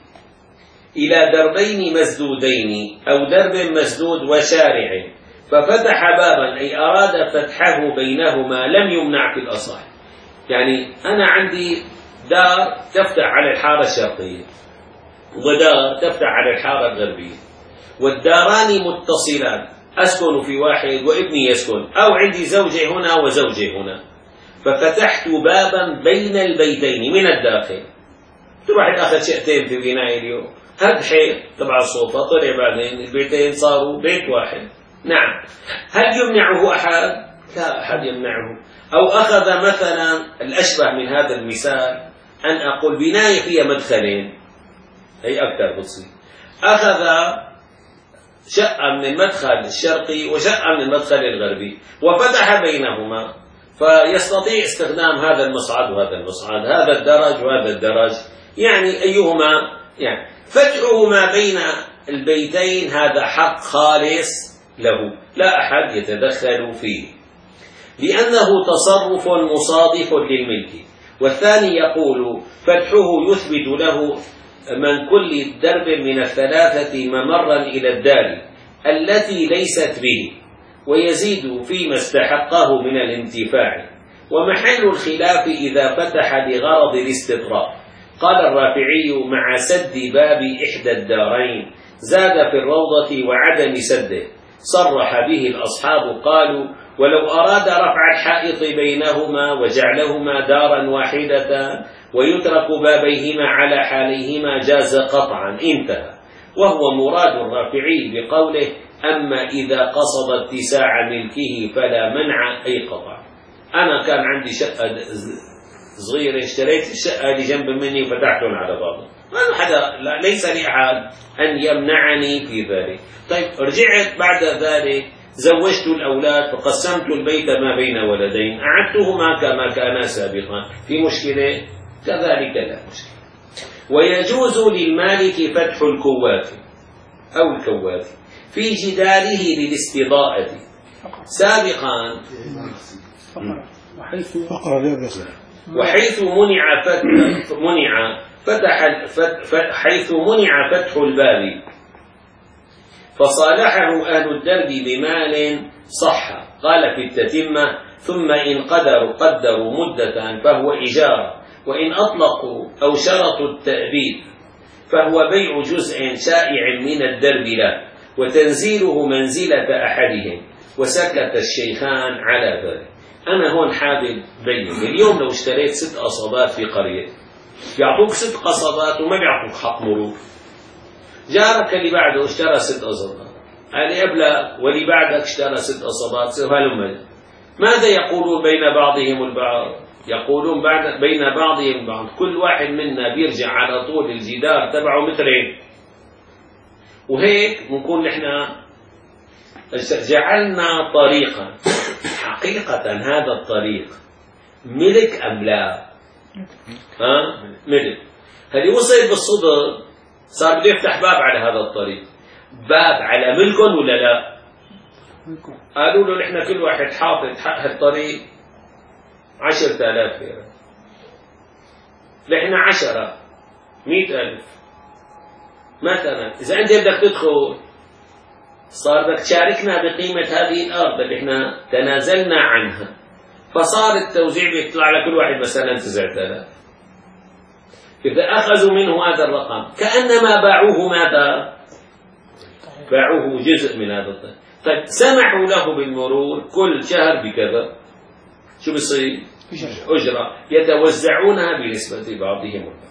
إلى دربين مسدودين أو درب مسدود وشارع ففتح بابا أي أراد فتحه بينهما لم يمنع في الأصح، يعني أنا عندي دار تفتح على الحارة الشرقية ودار تفتح على الحارة الغربية، والداران متصلان، أسكن في واحد وابني يسكن، أو عندي زوجي هنا وزوجي هنا، ففتحت بابا بين البيتين من الداخل. واحد أخذ شقتين في بناء اليوم، هد حيط تبع الصوفة طلع بعدين البيتين صاروا بيت واحد، نعم. هل يمنعه أحد؟ لا أحد يمنعه. أو أخذ مثلا الأشبه من هذا المثال أن أقول بناية فيها مدخلين، هي أكثر بسيط، أخذ شقة من المدخل الشرقي وشقة من المدخل الغربي وفتح بينهما، فيستطيع استخدام هذا المصعد وهذا المصعد، هذا الدرج وهذا الدرج، يعني أيهما يعني فتحه ما بين البيتين هذا حق خالص له لا أحد يتدخل فيه، لأنه تصرف مصادف للملك. والثاني يقول فتحه يثبت له من كل درب من الثلاثة ممرا إلى الدار التي ليست به، ويزيد فيما استحقه من الانتفاع. ومحل الخلاف إذا فتح لغرض الاستطراق. قال الرافعي مع سد باب إحدى الدارين زاد في الروضة وعدم سده، صرح به الأصحاب قالوا ولو أراد رفع الحائط بينهما وجعلهما دارا واحدة ويترك بابيهما على حاليهما جاز قطعا، انتهى. وهو مراد الرافعي بقوله أما إذا قصد اتساع ملكه فلا منع أي قطع. أنا كان عندي شقة صغيرة اشتريت الشقة اللي جنب مني وفتحتهم على بعض، ما حدا ليس لأحد أن يمنعني في ذلك. طيب رجعت بعد ذلك زوجت الأولاد فقسمت البيت ما بين ولدين، أعدتهما كما كانا سابقا، في مشكلة؟ كذلك لا مشكلة. ويجوز للمالك فتح الكوات أو الكوات في جداره للاستضاءة سابقا، وحيث منع فتح منع فتح حيث منع فتح الباب فصالحه أهل الدرب بمال صح، قال في التتمة: ثم إن قدروا قدروا مدة فهو إجارة، وإن أطلقوا أو شرطوا التأبيد فهو بيع جزء شائع من الدرب له وتنزيله منزلة أحدهم، وسكت الشيخان على ذلك. أنا هون حابب بين اليوم لو اشتريت ست قصبات في قرية يعطوك ست قصبات وما بيعطوك حق مرور، جارك اللي بعده اشترى ست قصبات، اللي قبله واللي بعدك اشترى ست قصبات، ماذا يقولون بين بعضهم البعض؟ يقولون بعد بين بعضهم البعض كل واحد منا بيرجع على طول الجدار تبعه مترين، وهيك بنكون نحن جعلنا طريقا. حقيقة هذا الطريق ملك أم لا؟ ها؟ ملك. هذه وصل بالصدر صار بده يفتح باب على هذا الطريق، باب على ملكهم ولا لا؟ قالوا له نحن كل واحد حاطط حق هالطريق عشرة آلاف ليرة، نحن عشرة مئة ألف مثلا. إذا أنت بدك تدخل صار بدك تشاركنا بقيمة هذه الأرض اللي احنا تنازلنا عنها، فصار التوزيع بيطلع لكل واحد مثلا تسعة آلاف. إذا أخذوا منه هذا الرقم كأنما باعوه ماذا؟ باعوه جزء من هذا الطريق. طيب سمحوا له بالمرور كل شهر بكذا، شو بصير؟ أجرة يتوزعونها بنسبة بعضهم البعض.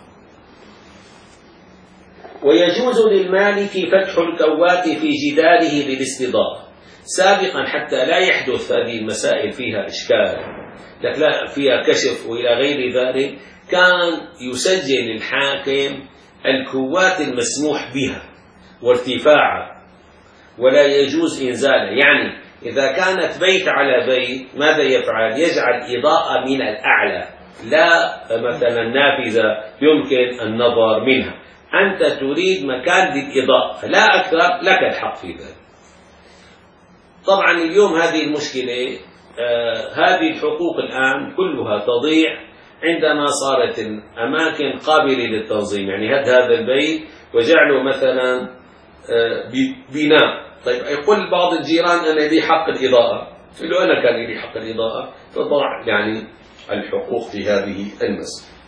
ويجوز للمالك فتح الكوات في جداره للاستضاءة سابقا حتى لا يحدث هذه المسائل فيها إشكال، لك لا فيها كشف وإلى غير ذلك. كان يسجل الحاكم الكوات المسموح بها وارتفاعها ولا يجوز إنزالها. يعني إذا كانت بيت على بيت ماذا يفعل؟ يجعل إضاءة من الأعلى، لا مثلا نافذة يمكن النظر منها. أنت تريد مكان للإضاءة لا أكثر، لك الحق في ذلك. طبعا اليوم هذه المشكلة، آه هذه الحقوق الآن كلها تضيع عندما صارت الأماكن قابلة للتنظيم. يعني هد هذا البيت وجعله مثلا آه بناء، طيب يقول بعض الجيران أنا لي حق الإضاءة، يقول له أنا كان لي حق الإضاءة، تضع يعني الحقوق في هذه المسألة.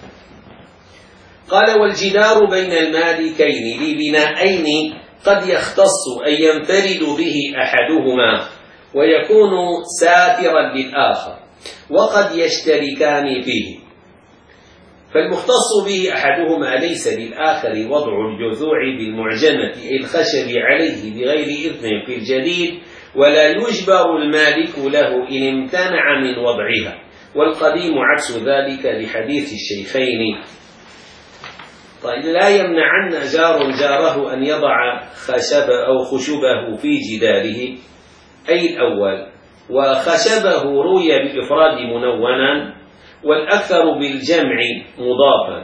قال: والجدار بين المالكين لبنائين قد يختص أن ينفرد به أحدهما ويكون ساترا للآخر، وقد يشتركان فيه، فالمختص به أحدهما ليس للآخر وضع الجذوع بالمعجمة أي الخشب عليه بغير إذن في الجديد، ولا يجبر المالك له إن امتنع من وضعها، والقديم عكس ذلك لحديث الشيخين. طيب لا يمنعن جار جاره أن يضع خشب أو خشبه في جداره، أي الأول، وخشبه روي بالإفراد منونا والأكثر بالجمع مضافا،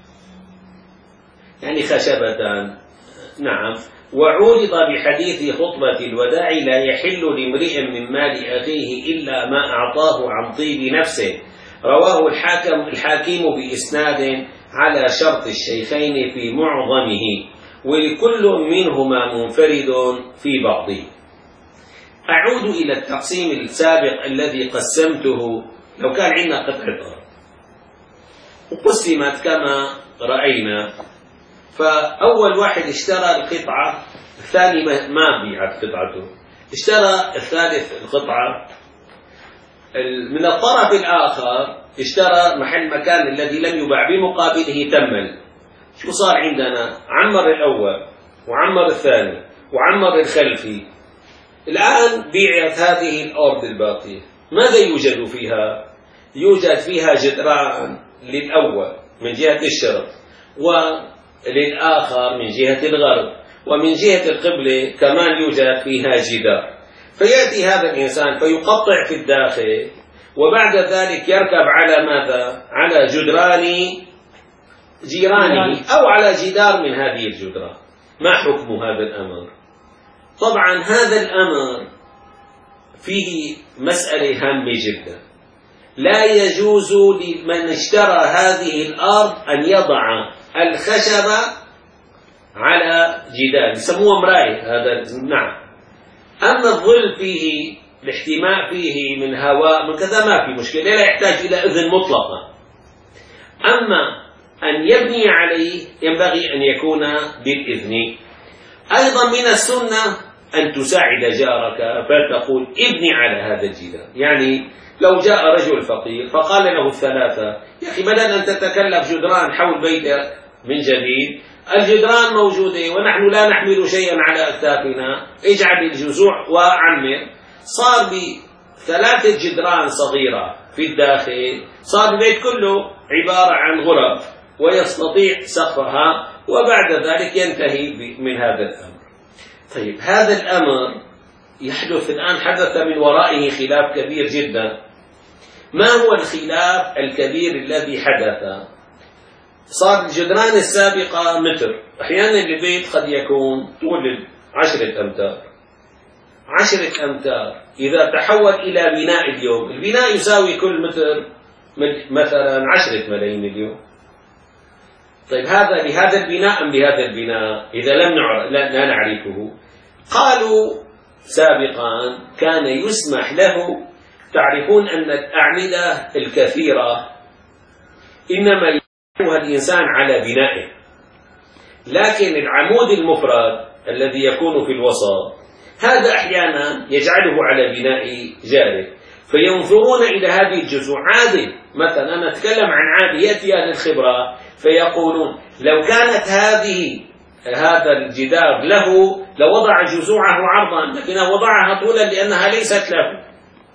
يعني خشبتان. نعم. وعورض بحديث خطبة الوداع: لا يحل لامرئ من مال أخيه إلا ما أعطاه عن طيب نفسه، رواه الحاكم الحاكم بإسناد على شرط الشيخين في معظمه، ولكل منهما منفرد في بعضه. أعود إلى التقسيم السابق الذي قسمته. لو كان عندنا قطعة أرض وقسمت كما رأينا، فأول واحد اشترى القطعة، الثاني ما بيعت قطعته، اشترى الثالث القطعة، من الطرف الآخر اشترى محل مكان الذي لم يباع بمقابله تمل. شو صار عندنا؟ عمر الأول وعمر الثاني وعمر الخلفي. الآن بيعت هذه الأرض الباقية، ماذا يوجد فيها؟ يوجد فيها جدران للأول من جهة الشرط، وللآخر من جهة الغرب، ومن جهة القبلة كمان يوجد فيها جدار. فيأتي هذا الإنسان فيقطع في الداخل، وبعد ذلك يركب على ماذا؟ على جدران جيرانه أو على جدار من هذه الجدران. ما حكم هذا الأمر؟ طبعا هذا الأمر فيه مسألة هامة جدا. لا يجوز لمن اشترى هذه الأرض أن يضع الخشبة على جدار، يسموه مراية هذا. نعم. أما الظل فيه، الاحتماء فيه من هواء من كذا ما في مشكلة، لا يحتاج إلى إذن مطلقة. أما أن يبني عليه ينبغي أن يكون بالإذن. أيضا من السنة أن تساعد جارك فتقول ابني على هذا الجدار. يعني لو جاء رجل فقير فقال له الثلاثة: يا أخي بدل أن تتكلف جدران حول بيتك من جديد، الجدران موجودة ونحن لا نحمل شيئا على أكتافنا، اجعل الجذوع وعمر. صار بثلاثة جدران صغيرة في الداخل، صار البيت كله عبارة عن غرف ويستطيع سقفها، وبعد ذلك ينتهي من هذا الأمر. طيب هذا الأمر يحدث الآن، حدث من ورائه خلاف كبير جدا. ما هو الخلاف الكبير الذي حدث؟ صار الجدران السابقة متر، أحيانا البيت قد يكون طول عشرة أمتار عشرة أمتار إذا تحول إلى بناء اليوم، البناء يساوي كل متر مثلا عشرة ملايين اليوم. طيب هذا لهذا البناء أم لهذا البناء؟ إذا لم نعرف لا نعرفه. قالوا سابقا كان يسمح له. تعرفون أن الأعمدة الكثيرة إنما يبنيها الإنسان على بنائه، لكن العمود المفرد الذي يكون في الوسط هذا أحيانا يجعله على بناء جاره، فينظرون إلى هذه الجذوع. عادي مثلا أنا أتكلم عن عادي، يأتي أهل الخبرة فيقولون لو كانت هذه هذا الجدار له لوضع جذوعه عرضا، لكنه وضعها طولا لأنها ليست له.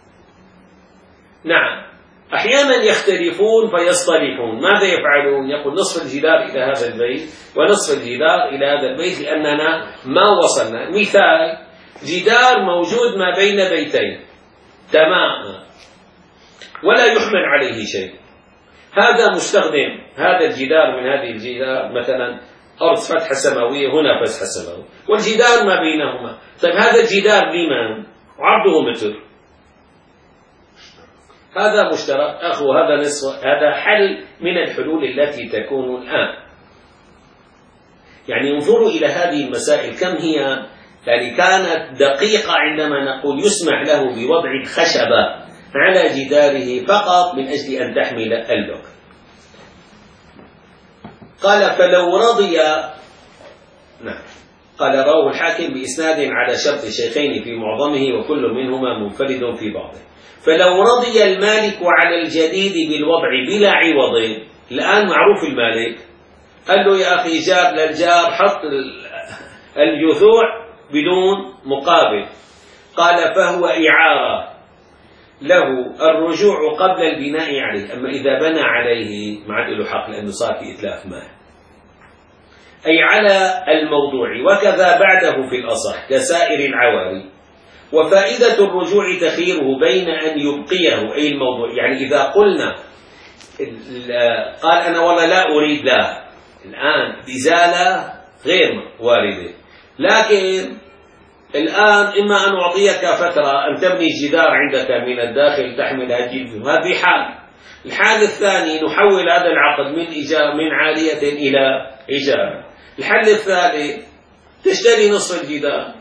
نعم. أحيانا يختلفون فيصطلحون. ماذا يفعلون؟ يقول نصف الجدار إلى هذا البيت ونصف الجدار إلى هذا البيت لأننا ما وصلنا. مثال: جدار موجود ما بين بيتين تماما ولا يحمل عليه شيء، هذا مستخدم هذا الجدار من هذه الجدار مثلا أرض فتحة سماوية، هنا فتحة سماوية والجدار ما بينهما. طيب هذا الجدار لمن؟ عرضه متر، هذا مشترك أخو هذا نصف. هذا حل من الحلول التي تكون الآن. يعني انظروا إلى هذه المسائل كم هي يعني كانت دقيقة عندما نقول يسمح له بوضع الخشبة على جداره فقط من أجل أن تحمل اللوك. قال فلو رضي. نعم. قال رواه الحاكم بإسناد على شرط الشيخين في معظمه وكل منهما منفرد في بعضه. فلو رضي المالك على الجديد بالوضع بلا عوض، الآن معروف المالك قال له يا أخي جار للجار حط الجذوع بدون مقابل، قال فهو إعارة له الرجوع قبل البناء عليه. أما إذا بنى عليه ما عاد له حق لأنه صار في إتلاف مال، أي على الموضوع، وكذا بعده في الأصح كسائر العواري. وفائدة الرجوع تخييره بين أن يبقيه أي الموضوع. يعني إذا قلنا قال أنا والله لا أريد، لا الآن إزالة غير واردة، لكن الآن إما أن أعطيك فترة أن تبني الجدار عندك من الداخل تحمل هذه هذه حال. الحال الثاني نحول هذا العقد من إيجار من عالية إلى إيجار. الحل الثالث تشتري نصف الجدار.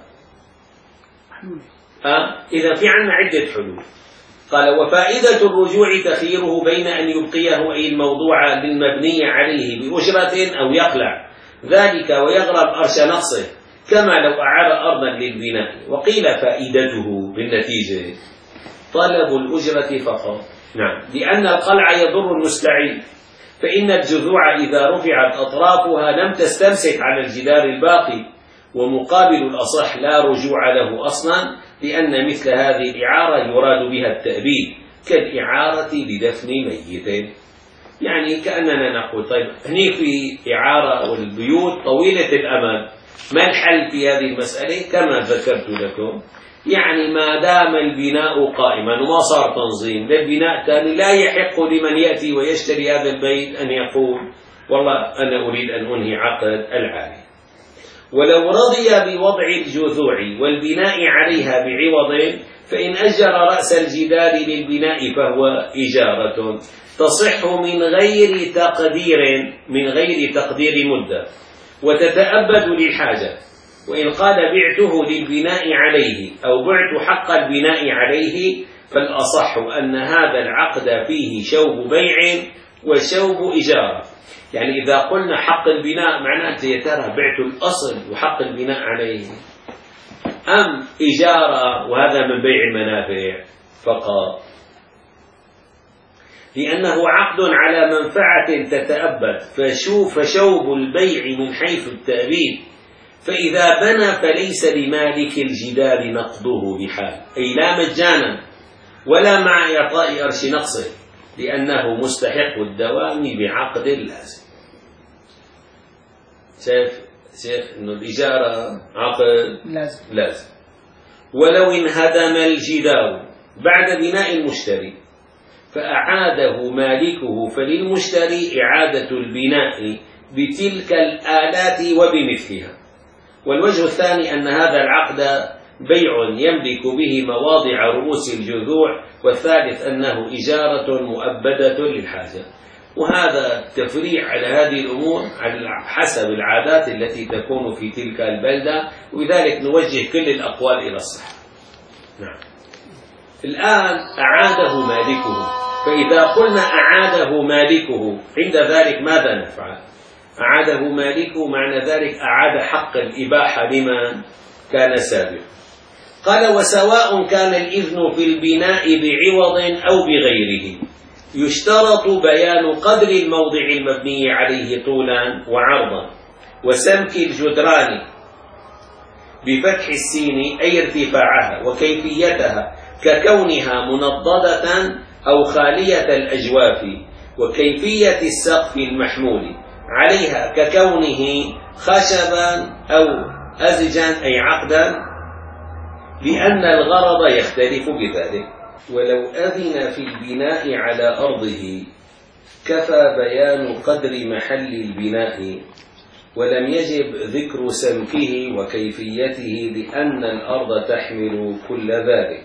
ها إذا في عنا عدة حلول. قال وفائدة الرجوع تخييره بين أن يبقيه أي الموضوع للمبني عليه بأجرة أو يقلع ذلك ويغرب أرش نقصه كما لو أعار أرضا للبناء. وقيل فائدته بالنتيجة طلب الأجرة فقط. نعم. لأن القلع يضر المستعين، فإن الجذوع إذا رفعت أطرافها لم تستمسك على الجدار الباقي، ومقابل الأصح لا رجوع له أصلا، لأن مثل هذه الإعارة يراد بها التأبيد كالإعارة لدفن ميت. يعني كأننا نقول طيب هني في إعارة والبيوت طويلة الأمد، ما الحل في هذه المسألة؟ كما ذكرت لكم، يعني ما دام البناء قائما وما صار تنظيم للبناء تاني، لا يحق لمن يأتي ويشتري هذا البيت أن يقول والله أنا أريد أن أنهي عقد العارية. ولو رضي بوضع الجذوع والبناء عليها بعوض، فإن أجر رأس الجدار للبناء فهو إجارة تصح من غير تقدير من غير تقدير مدة، وتتأبد للحاجة. وإن قال بعته للبناء عليه أو بعت حق البناء عليه، فالأصح أن هذا العقد فيه شوب بيع وشوب إجارة. يعني إذا قلنا حق البناء معناته يا ترى بعت الأصل وحق البناء عليه، أم إجارة وهذا من بيع المنافع فقط؟ لأنه عقد على منفعة تتأبد، فشوف فشوب البيع من حيث التأبيد، فإذا بنى فليس لمالك الجدار نقضه بحال، أي لا مجانا ولا مع إعطاء أرش نقصه، لأنه مستحق الدوام بعقد لازم. شايف شايف إنه الإجارة عقد لازم, لازم. ولو انهدم الجدار بعد بناء المشتري فأعاده مالكه، فللمشتري إعادة البناء بتلك الآلات وبمثلها. والوجه الثاني أن هذا العقد بيع يملك به مواضع رؤوس الجذوع، والثالث أنه إجارة مؤبدة للحاجة. وهذا تفريع على هذه الأمور على حسب العادات التي تكون في تلك البلدة، ولذلك نوجه كل الأقوال إلى الصحة. نعم. الآن أعاده مالكه، فإذا قلنا أعاده مالكه عند ذلك ماذا نفعل؟ أعاده مالكه معنى ذلك أعاد حق الإباحة لمن كان سابق. قال وسواء كان الإذن في البناء بعوض أو بغيره، يشترط بيان قدر الموضع المبني عليه طولا وعرضا، وسمك الجدران بفتح السين أي ارتفاعها، وكيفيتها ككونها منضدة أو خالية الأجواف، وكيفية السقف المحمول عليها ككونه خشبا أو أزجا أي عقدا، لأن الغرض يختلف بذلك. ولو أذن في البناء على أرضه كفى بيان قدر محل البناء، ولم يجب ذكر سمكه وكيفيته، لأن الأرض تحمل كل ذلك.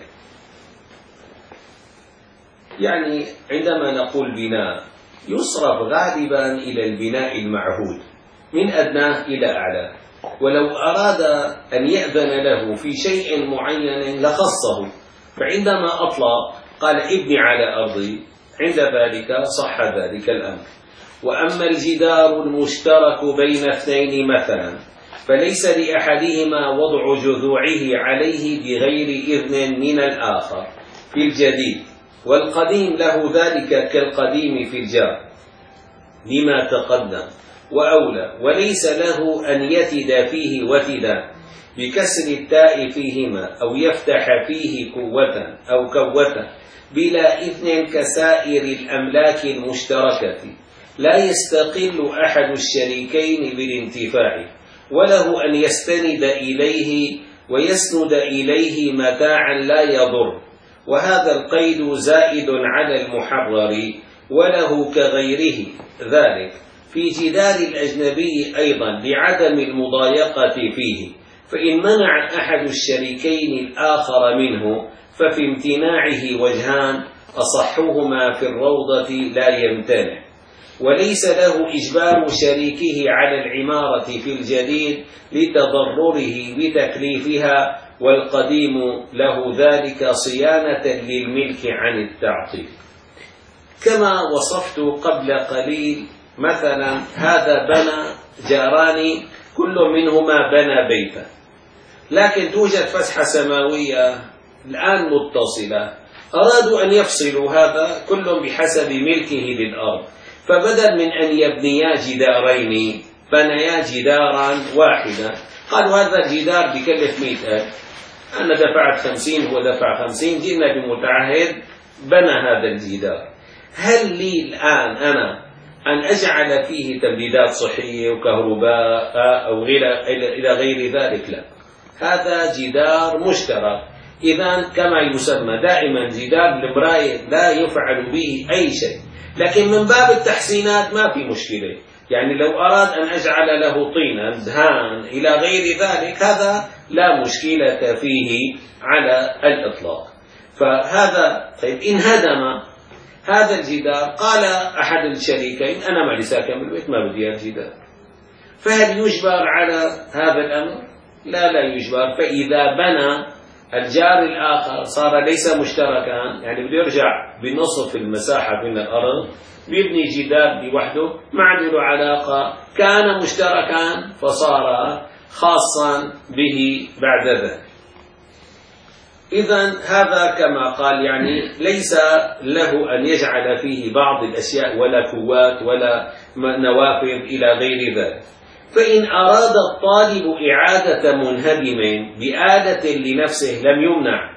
يعني عندما نقول بناء يصرف غالبا إلى البناء المعهود من أدناه إلى أعلى، ولو أراد أن يأذن له في شيء معين لخصه، فعندما أطلق قال ابني على أرضي، عند ذلك صح ذلك الأمر. وأما الجدار المشترك بين اثنين مثلا، فليس لأحدهما وضع جذوعه عليه بغير إذن من الآخر في الجديد، والقديم له ذلك كالقديم في الجار لما تقدم وأولى، وليس له أن يتد فيه وتدا بكسر التاء فيهما، أو يفتح فيه كوة أو كوة بلا إذن كسائر الأملاك المشتركة، لا يستقل أحد الشريكين بالانتفاع، وله أن يستند إليه ويسند إليه متاعا لا يضر. وهذا القيد زائد على المحرر، وله كغيره ذلك في جدار الأجنبي أيضا لعدم المضايقة فيه، فإن منع أحد الشريكين الآخر منه ففي امتناعه وجهان، أصحهما في الروضة لا يمتنع. وليس له إجبار شريكه على العمارة في الجديد لتضرره بتكليفها، والقديم له ذلك صيانة للملك عن التعطيل. كما وصفت قبل قليل، مثلا هذا بنى جاران كل منهما بنى بيتا، لكن توجد فتحة سماوية الآن متصلة، أرادوا أن يفصلوا هذا كل بحسب ملكه للأرض، فبدل من أن يبنيا جدارين بنيا جدارا واحدا. قالوا هذا الجدار بكلف مئة ألف، أنا دفعت خمسين هو دفع خمسين، جئنا بمتعهد بنى هذا الجدار. هل لي الآن أنا أن أجعل فيه تمديدات صحية وكهرباء أو إلى غير ذلك، لا، هذا جدار مشترك. إذن كما يسمى دائما جدار المراية لا يفعل به أي شيء، لكن من باب التحسينات ما في مشكلة. يعني لو أراد أن أجعل له طينا دهان إلى غير ذلك هذا لا مشكلة فيه على الإطلاق. فهذا طيب إن هدم هذا الجدار، قال أحد الشريكين أنا ما لي ساكن بالبيت ما بدي الجدار، فهل يجبر على هذا الأمر؟ لا لا يجبر. فإذا بنى الجار الآخر صار ليس مشتركا، يعني بده يرجع بنصف المساحة من الأرض بيبني جدار لوحده ما له علاقة، كان مشتركا فصار خاصا به بعد ذلك. إذن هذا كما قال يعني ليس له أن يجعل فيه بعض الأشياء ولا كوات ولا نوافذ إلى غير ذلك. فإن أراد الطالب إعادة منهدم بآلة لنفسه لم يمنع،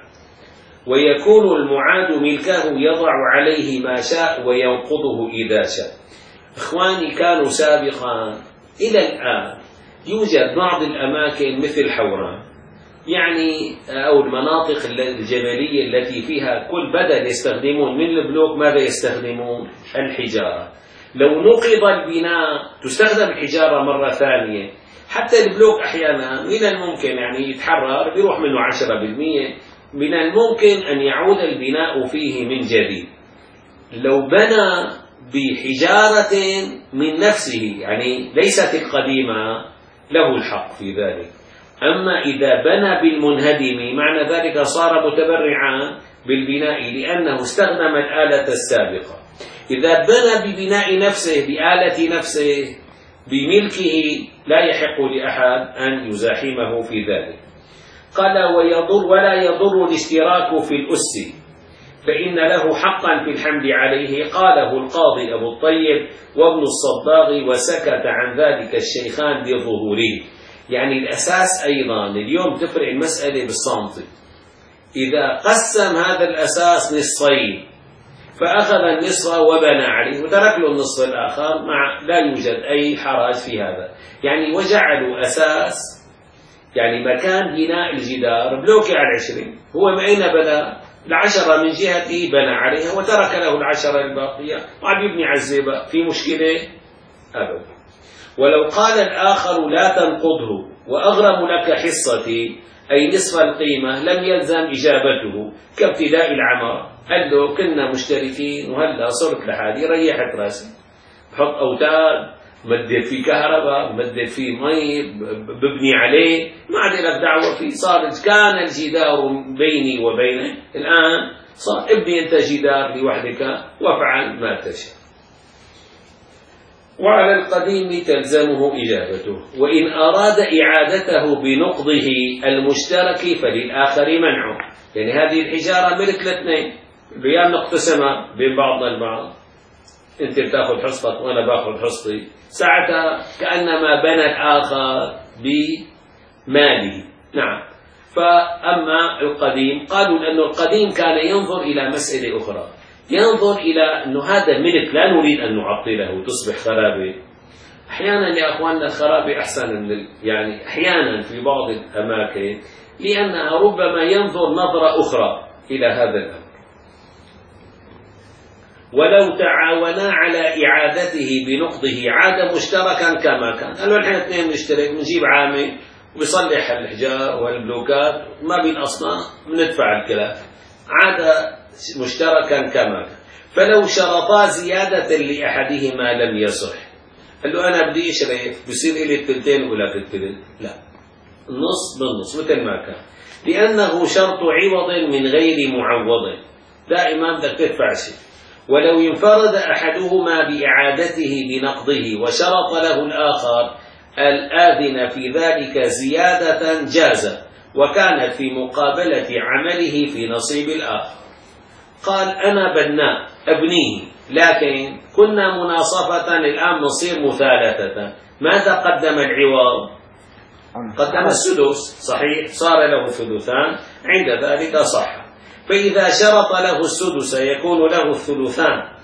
ويكون المعاد ملكه يضع عليه ما شاء وينقضه إذا شاء. إخواني، كانوا سابقا إلى الآن يوجد بعض الأماكن مثل حوران يعني أو المناطق الجبلية التي فيها كل بدل يستخدمون من البلوك ماذا يستخدمون؟ الحجارة. لو نقض البناء تستخدم الحجارة مرة ثانية. حتى البلوك أحيانا من الممكن يعني يتحرر بيروح منه عشرة بالمئة، من الممكن أن يعود البناء فيه من جديد. لو بنى بحجارة من نفسه يعني ليست القديمة له الحق في ذلك. أما إذا بنى بالمنهدم معنى ذلك صار متبرعا بالبناء لأنه استخدم الآلة السابقة. إذا بنى ببناء نفسه بآلة نفسه بملكه لا يحق لأحد أن يزاحمه في ذلك. قال ويضر ولا يضر الاشتراك في الأس، فإن له حقا في الحمل عليه. قاله القاضي أبو الطيب وابن الصباغ وسكت عن ذلك الشيخان لظهوره. يعني الأساس أيضا اليوم تفرق المسألة بالسنتي. إذا قسم هذا الأساس نصفين فأخذ النصف وبنى عليه وترك له النصف الآخر مع لا يوجد أي حرج في هذا. يعني وجعلوا أساس يعني مكان بناء الجدار بلوكي على العشرين، هو ما أين بنى العشرة من جهته بنى عليها وترك له العشرة الباقية وعم يبني على الزيبة، في مشكلة أبدا. ولو قال الآخر لا تنقضه وأغرم لك حصتي أي نصف القيمة لم يلزم إجابته كابتداء العمر. قال له كنا مشتركين وهلا صرت لحالي ريحت راسي، بحط أوتاد مدد فيه كهرباء مدد فيه مي ببني عليه ما عاد لك دعوة فيه. صار كان الجدار بيني وبينه، الآن صار ابني أنت جدار لوحدك وافعل ما تشاء. وعلى القديم تلزمه إجابته. وإن أراد إعادته بنقضه المشترك فللآخر منعه. يعني هذه الحجارة ملك الاثنين اليوم نقتسمها بين بعضنا البعض، أنت بتاخذ حصتك وأنا باخذ حصتي، ساعتها كأنما بنى الآخر بماله. نعم. فأما القديم قالوا لأنه القديم كان ينظر إلى مسألة أخرى، ينظر إلى أنه هذا ملك لا نريد أن نعطله تصبح خرابة. أحيانا يا أخواننا الخرابة أحسن من يعني أحيانا في بعض الأماكن لأنها ربما ينظر نظرة أخرى إلى هذا الأمر. ولو تعاونا على إعادته بنقضه عاد مشتركا كما كان. قالوا نحن اثنين نشترك بنجيب عامل ويصلح الحجار والبلوكات ما بين أصلا بندفع الكلام، عاد مشتركا كما كان. فلو شرطا زيادة لأحدهما لم يصح. قال له أنا بدي أشرف بصير إلي التلتين ولا التلت؟ لا، النص بالنص مثل ما كان، لأنه شرط عوض من غير معوض، دائما بدك تدفع شيء. ولو انفرد أحدهما بإعادته بنقضه وشرط له الآخر الآذن في ذلك زيادة جاز، وكانت في مقابلة عمله في نصيب الآخر. قال أنا بناء أبنيه لكن كنا مناصفة الآن نصير مثالثة، ماذا قدم العوض؟ قدم السدس، صحيح، صار له ثلثان، عند ذلك صح. فإذا شرط له السدس يكون له الثلثان.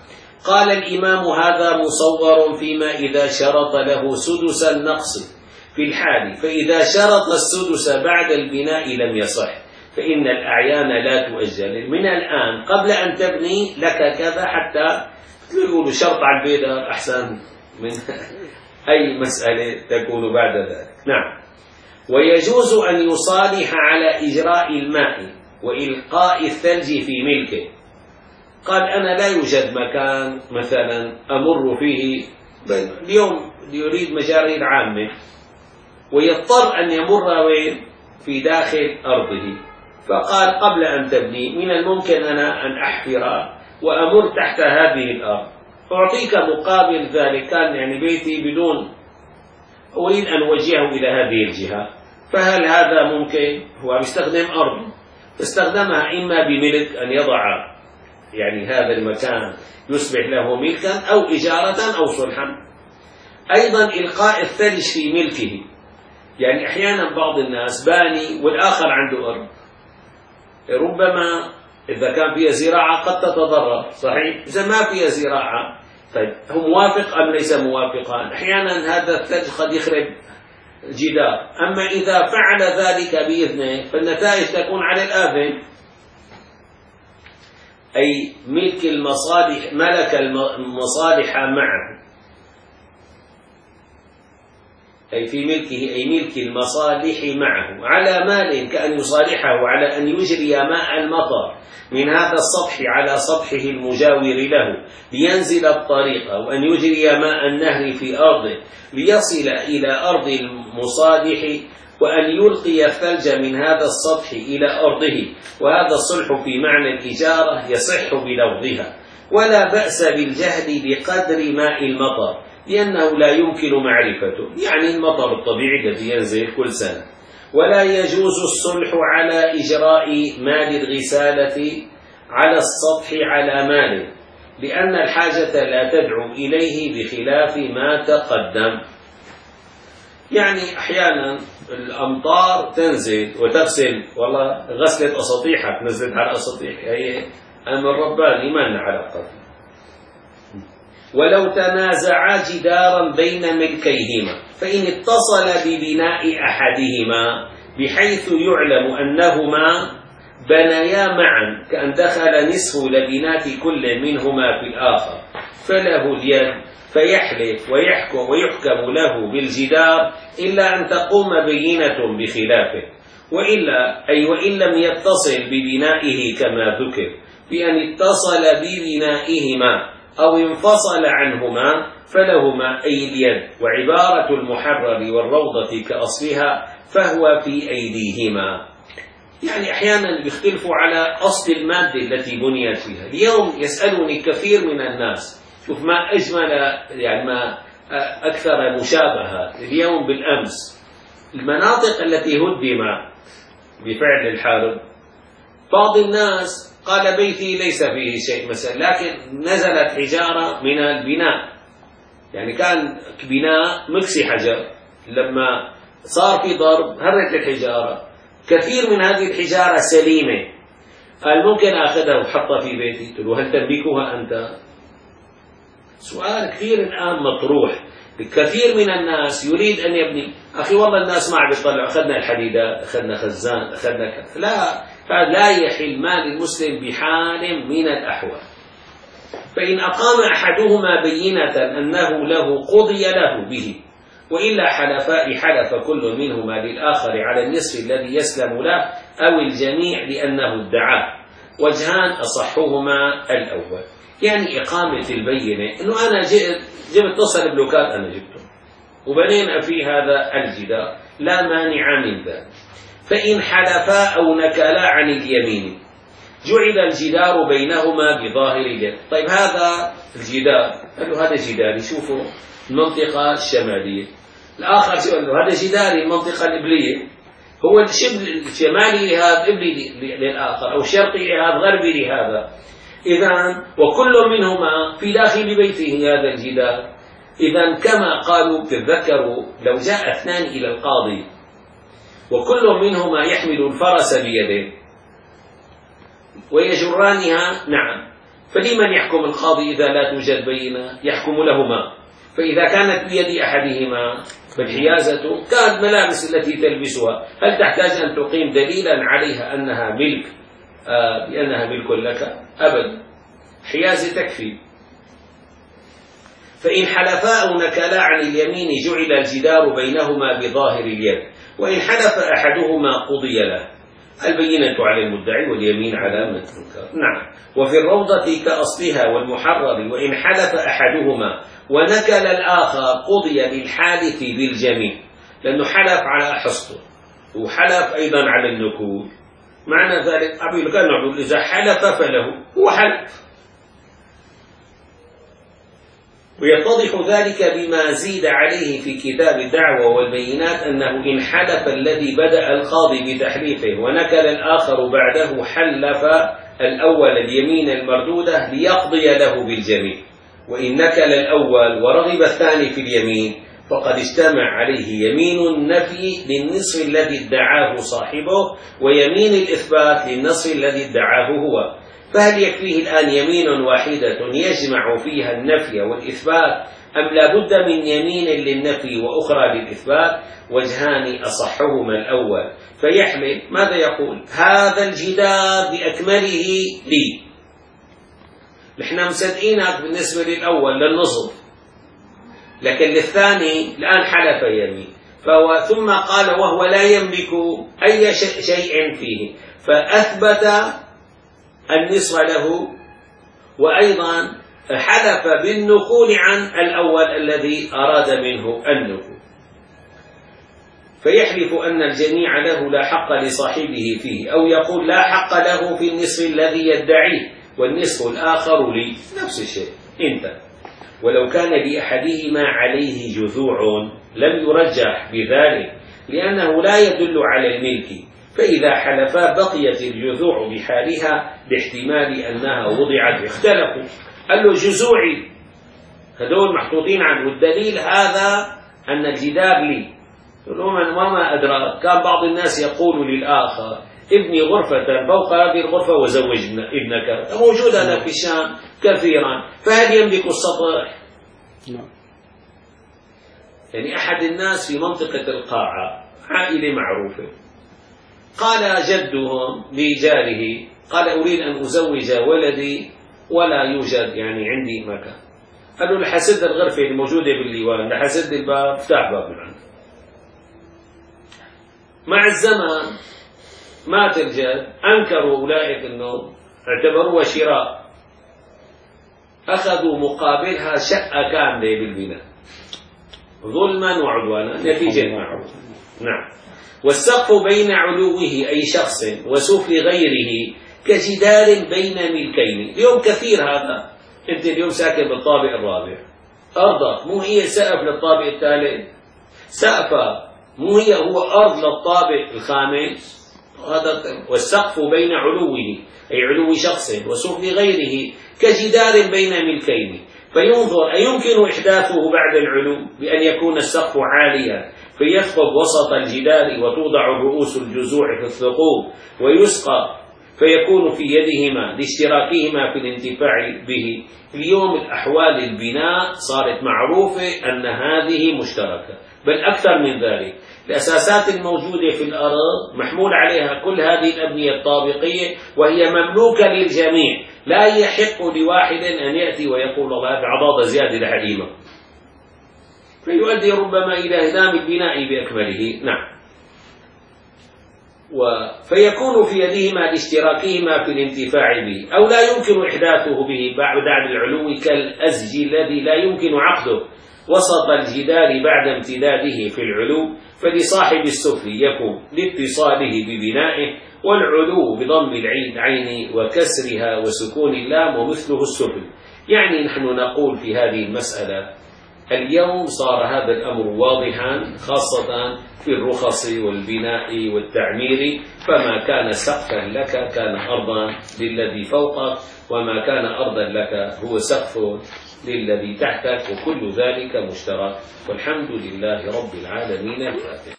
قال الإمام هذا مصور فيما إذا شرط له سدس النقص في الحال، فإذا شرط السدس بعد البناء لم يصح، فإن الأعيان لا تؤجل من الآن قبل أن تبني لك كذا، حتى يقولوا شرط على البيدر أحسن من أي مسألة تكون بعد ذلك. نعم. ويجوز أن يصالح على إجراء الماء وإلقاء الثلج في ملكه. قال أنا لا يوجد مكان مثلا أمر فيه اليوم يريد مجاري عامة ويضطر أن يمر وين في داخل أرضه، فقال قبل أن تبني من الممكن أنا أن أحفر وأمر تحت هذه الأرض، أعطيك مقابل ذلك. كان يعني بيتي بدون أريد أن أوجهه إلى هذه الجهة، فهل هذا ممكن؟ هو يستخدم أرض، فاستخدمها إما بملك أن يضع يعني هذا المكان يصبح له ملكا، أو إجارة أو صلحا. أيضا إلقاء الثلج في ملكه، يعني أحيانا بعض الناس باني والآخر عنده أرض، ربما إذا كان فيها زراعة قد تتضرر، صحيح؟ إذا ما فيها زراعة طيب هو موافق أم ليس موافقا؟ أحيانا هذا الثلج قد يخرب جدار، أما إذا فعل ذلك بإذنه فالنتائج تكون على الآثم. أي ملك المصالح، ملك المصالح معه، أي في ملكه، أي ملك المصالح معه على مال، كأن يصالحه على أن يجري ماء المطر من هذا السطح على سطحه المجاور له لينزل الطريق، أو أن يجري ماء النهر في أرضه ليصل إلى أرض المصالح، وأن يلقي الثلج من هذا السطح إلى أرضه، وهذا الصلح في معنى الإجارة يصح بلفظها. ولا بأس بالجهل بقدر ماء المطر، لأنه لا يمكن معرفته، يعني المطر الطبيعي الذي ينزل كل سنة. ولا يجوز الصلح على إجراء مال الغسالة على السطح على مال، لأن الحاجة لا تدعو إليه بخلاف ما تقدم. يعني أحيانا الأمطار تنزل وتغسل، والله غسلت أساطيحك نزلت على أساطيح، هي أمر رباني ما لنا علاقة. ولو تنازعا جدارا بين ملكيهما، فإن اتصل ببناء أحدهما بحيث يعلم أنهما بنيا معا، كأن دخل نصف لبنات كل منهما في الآخر، فله اليد فيحلف ويحكم ويحكم له بالجدار إلا أن تقوم بينة بخلافه، وإلا أي وإن لم يتصل ببنائه كما ذكر، بأن اتصل ببنائهما أو انفصل عنهما فلهما أي اليد، وعبارة المحرر والروضة كأصلها فهو في أيديهما. يعني أحيانا بيختلفوا على أصل المادة التي بنيت فيها. اليوم يسألني كثير من الناس، شوف ما أجمل يعني ما أكثر مشابهة اليوم بالأمس، المناطق التي هدم بفعل الحرب، بعض الناس قال بيتي ليس فيه شيء مثلا، لكن نزلت حجارة من البناء، يعني كان بناء مكسي حجر، لما صار في ضرب هرت الحجارة، كثير من هذه الحجارة سليمة، قال ممكن أخذها وحطها في بيتي. قلت له هل تملكها أنت؟ سؤال كثير الآن مطروح. كثير من الناس يريد أن يبني، أخي والله الناس ما عم يطلعوا، أخذنا الحديدات، أخذنا خزان، أخذنا كذا، لا، فلا يحل مال المسلم بحال من الأحوال. فإن أقام أحدهما بينة أنه له قضي له به، وإلا حلفاء حلف كل منهما للآخر على النصف الذي يسلم له أو الجميع لأنه ادعاه، وجهان أصحهما الأول. يعني إقامة البينة أنه أنا جئت جبت تصل بلوكات أنا جبته وبنينا في هذا الجدار، لا مانع من ذلك. فإن حلفا أو نكلا عن اليمين جعل الجدار بينهما بظاهر اليد. طيب هذا الجدار، قال له هذا جداري، شوفوا المنطقة الشمالية، الآخر قال له هذا جداري المنطقة الإبلية، هو الشبه الشمالي لهذا إبلي للآخر، أو الشرقي لهذا غربي لهذا. إذا وكل منهما في داخل بيته هذا الجدار. إذا كما قالوا تذكروا لو جاء اثنان إلى القاضي وكل منهما يحمل الفرس بيده ويجرانها، نعم، فلمن يحكم القاضي إذا لا توجد بينة؟ يحكم لهما. فإذا كانت بيد أحدهما فالحيازة كانت ملابس التي تلبسها، هل تحتاج أن تقيم دليلا عليها أنها ملك آه بأنها ملك لك؟ أبدا، حيازة تكفي. فإن حلفا أو نكلا عن اليمين جعل الجدار بينهما بظاهر اليد، وإن حلف أحدهما قضي له. البينة على المدعي واليمين على من أنكر. نعم. وفي الروضة كأصلها والمحرر وإن حلف أحدهما ونكل الآخر قضي للحالف بالجميع، لأنه حلف على حصته وحلف أيضا على النكول. معنى ذلك أبي كان نقول إذا حلف فله، هو حلف. ويتضح ذلك بما زيد عليه في كتاب الدعوة والبينات أنه إن حلف الذي بدأ القاضي بتحليفه ونكل الآخر بعده حلف الأول اليمين المردودة ليقضي له بالجميع، وإن نكل الأول ورغب الثاني في اليمين فقد اجتمع عليه يمين النفي للنصف الذي ادعاه صاحبه ويمين الإثبات للنصف الذي ادعاه هو. فهل يكفيه الآن يمين واحدة يجمع فيها النفي والإثبات، أم لا بد من يمين للنفي وأخرى للإثبات؟ وجهان أصحهما الأول. فيحمل ماذا يقول؟ هذا الجدار بأكمله لي، نحن مصدقينك بالنسبة للأول للنصف، لكن للثاني الآن حلف يمين، فهو ثم قال وهو لا يملك أي شيء فيه، فأثبت النصف له، وأيضا حلف بالنقول عن الأول الذي أراد منه النقول. فيحلف أن الجميع له لا حق لصاحبه فيه، أو يقول لا حق له في النصف الذي يدعيه والنصف الآخر لي، نفس الشيء انت. ولو كان لأحدهما عليه جذوع لم يرجح بذلك، لأنه لا يدل على الملك، فإذا حلفا بقيت الجذوع بحالها باحتمال أنها وضعت. اختلفوا، قال له جذوعي هذول محطوطين عنه، والدليل هذا أن الجدار لي. وما أدرى، كان بعض الناس يقول للآخر ابني غرفة فوق هذه الغرفة وزوج ابنك، موجودة هذا في الشام كثيرا، فهل يملك السطح؟ يعني أحد الناس في منطقة القاعة عائلة معروفة، قال جدهم لجاره قال أريد أن أزوج ولدي ولا يوجد يعني عندي مكان. قالوا لحسد الغرفة الموجودة بالليوان، لحسد الباب، افتح باب من عنده. مع الزمن مات الجد، أنكروا أولئك أنه اعتبروها شراء، أخذوا مقابلها شقة كاملة بالبناء ظلما وعدوانا، نتيجة معروفة. نعم. والسقف بين علوه أي شخص وسفل غيره كجدار بين ملكين. اليوم كثير هذا، أنت اليوم ساكن بالطابق الرابع، أرضك مو هي سقف للطابق الثالث، سقفة مو هي هو أرض للطابق الخامس. هذا والسقف بين علوه أي علو شخص وسفل غيره كجدار بين ملكين. فينظر أيمكن إحداثه بعد العلو بأن يكون السقف عاليا فيثقب وسط الجدار وتوضع رؤوس الجذوع في الثقوب ويسقط فيكون في يدهما لاشتراكهما في الانتفاع به. اليوم الأحوال البناء صارت معروفة أن هذه مشتركة، بل أكثر من ذلك، الأساسات الموجودة في الأرض محمول عليها كل هذه الأبنية الطابقية وهي مملوكة للجميع، لا يحق لواحد أن يأتي ويقول الله بعضاضة زيادة لحديمة، فيؤدي ربما إلى هدام البناء بأكمله. نعم. فيكون في يدهما لاشتراكهما في الانتفاع به، أو لا يمكن إحداثه به بعد العلو كالأزج الذي لا يمكن عقده وسط الجدار بعد امتداده في العلو، فلصاحب السفل يكون لاتصاله ببنائه، والعلو بضم العين عين وكسرها وسكون اللام ومثله السفل. يعني نحن نقول في هذه المسألة اليوم صار هذا الأمر واضحا، خاصة في الرخص والبناء والتعمير، فما كان سقفا لك كان أرضا للذي فوقك، وما كان أرضا لك هو سقف للذي تحتك، وكل ذلك مشترك. والحمد لله رب العالمين. الفاتحة.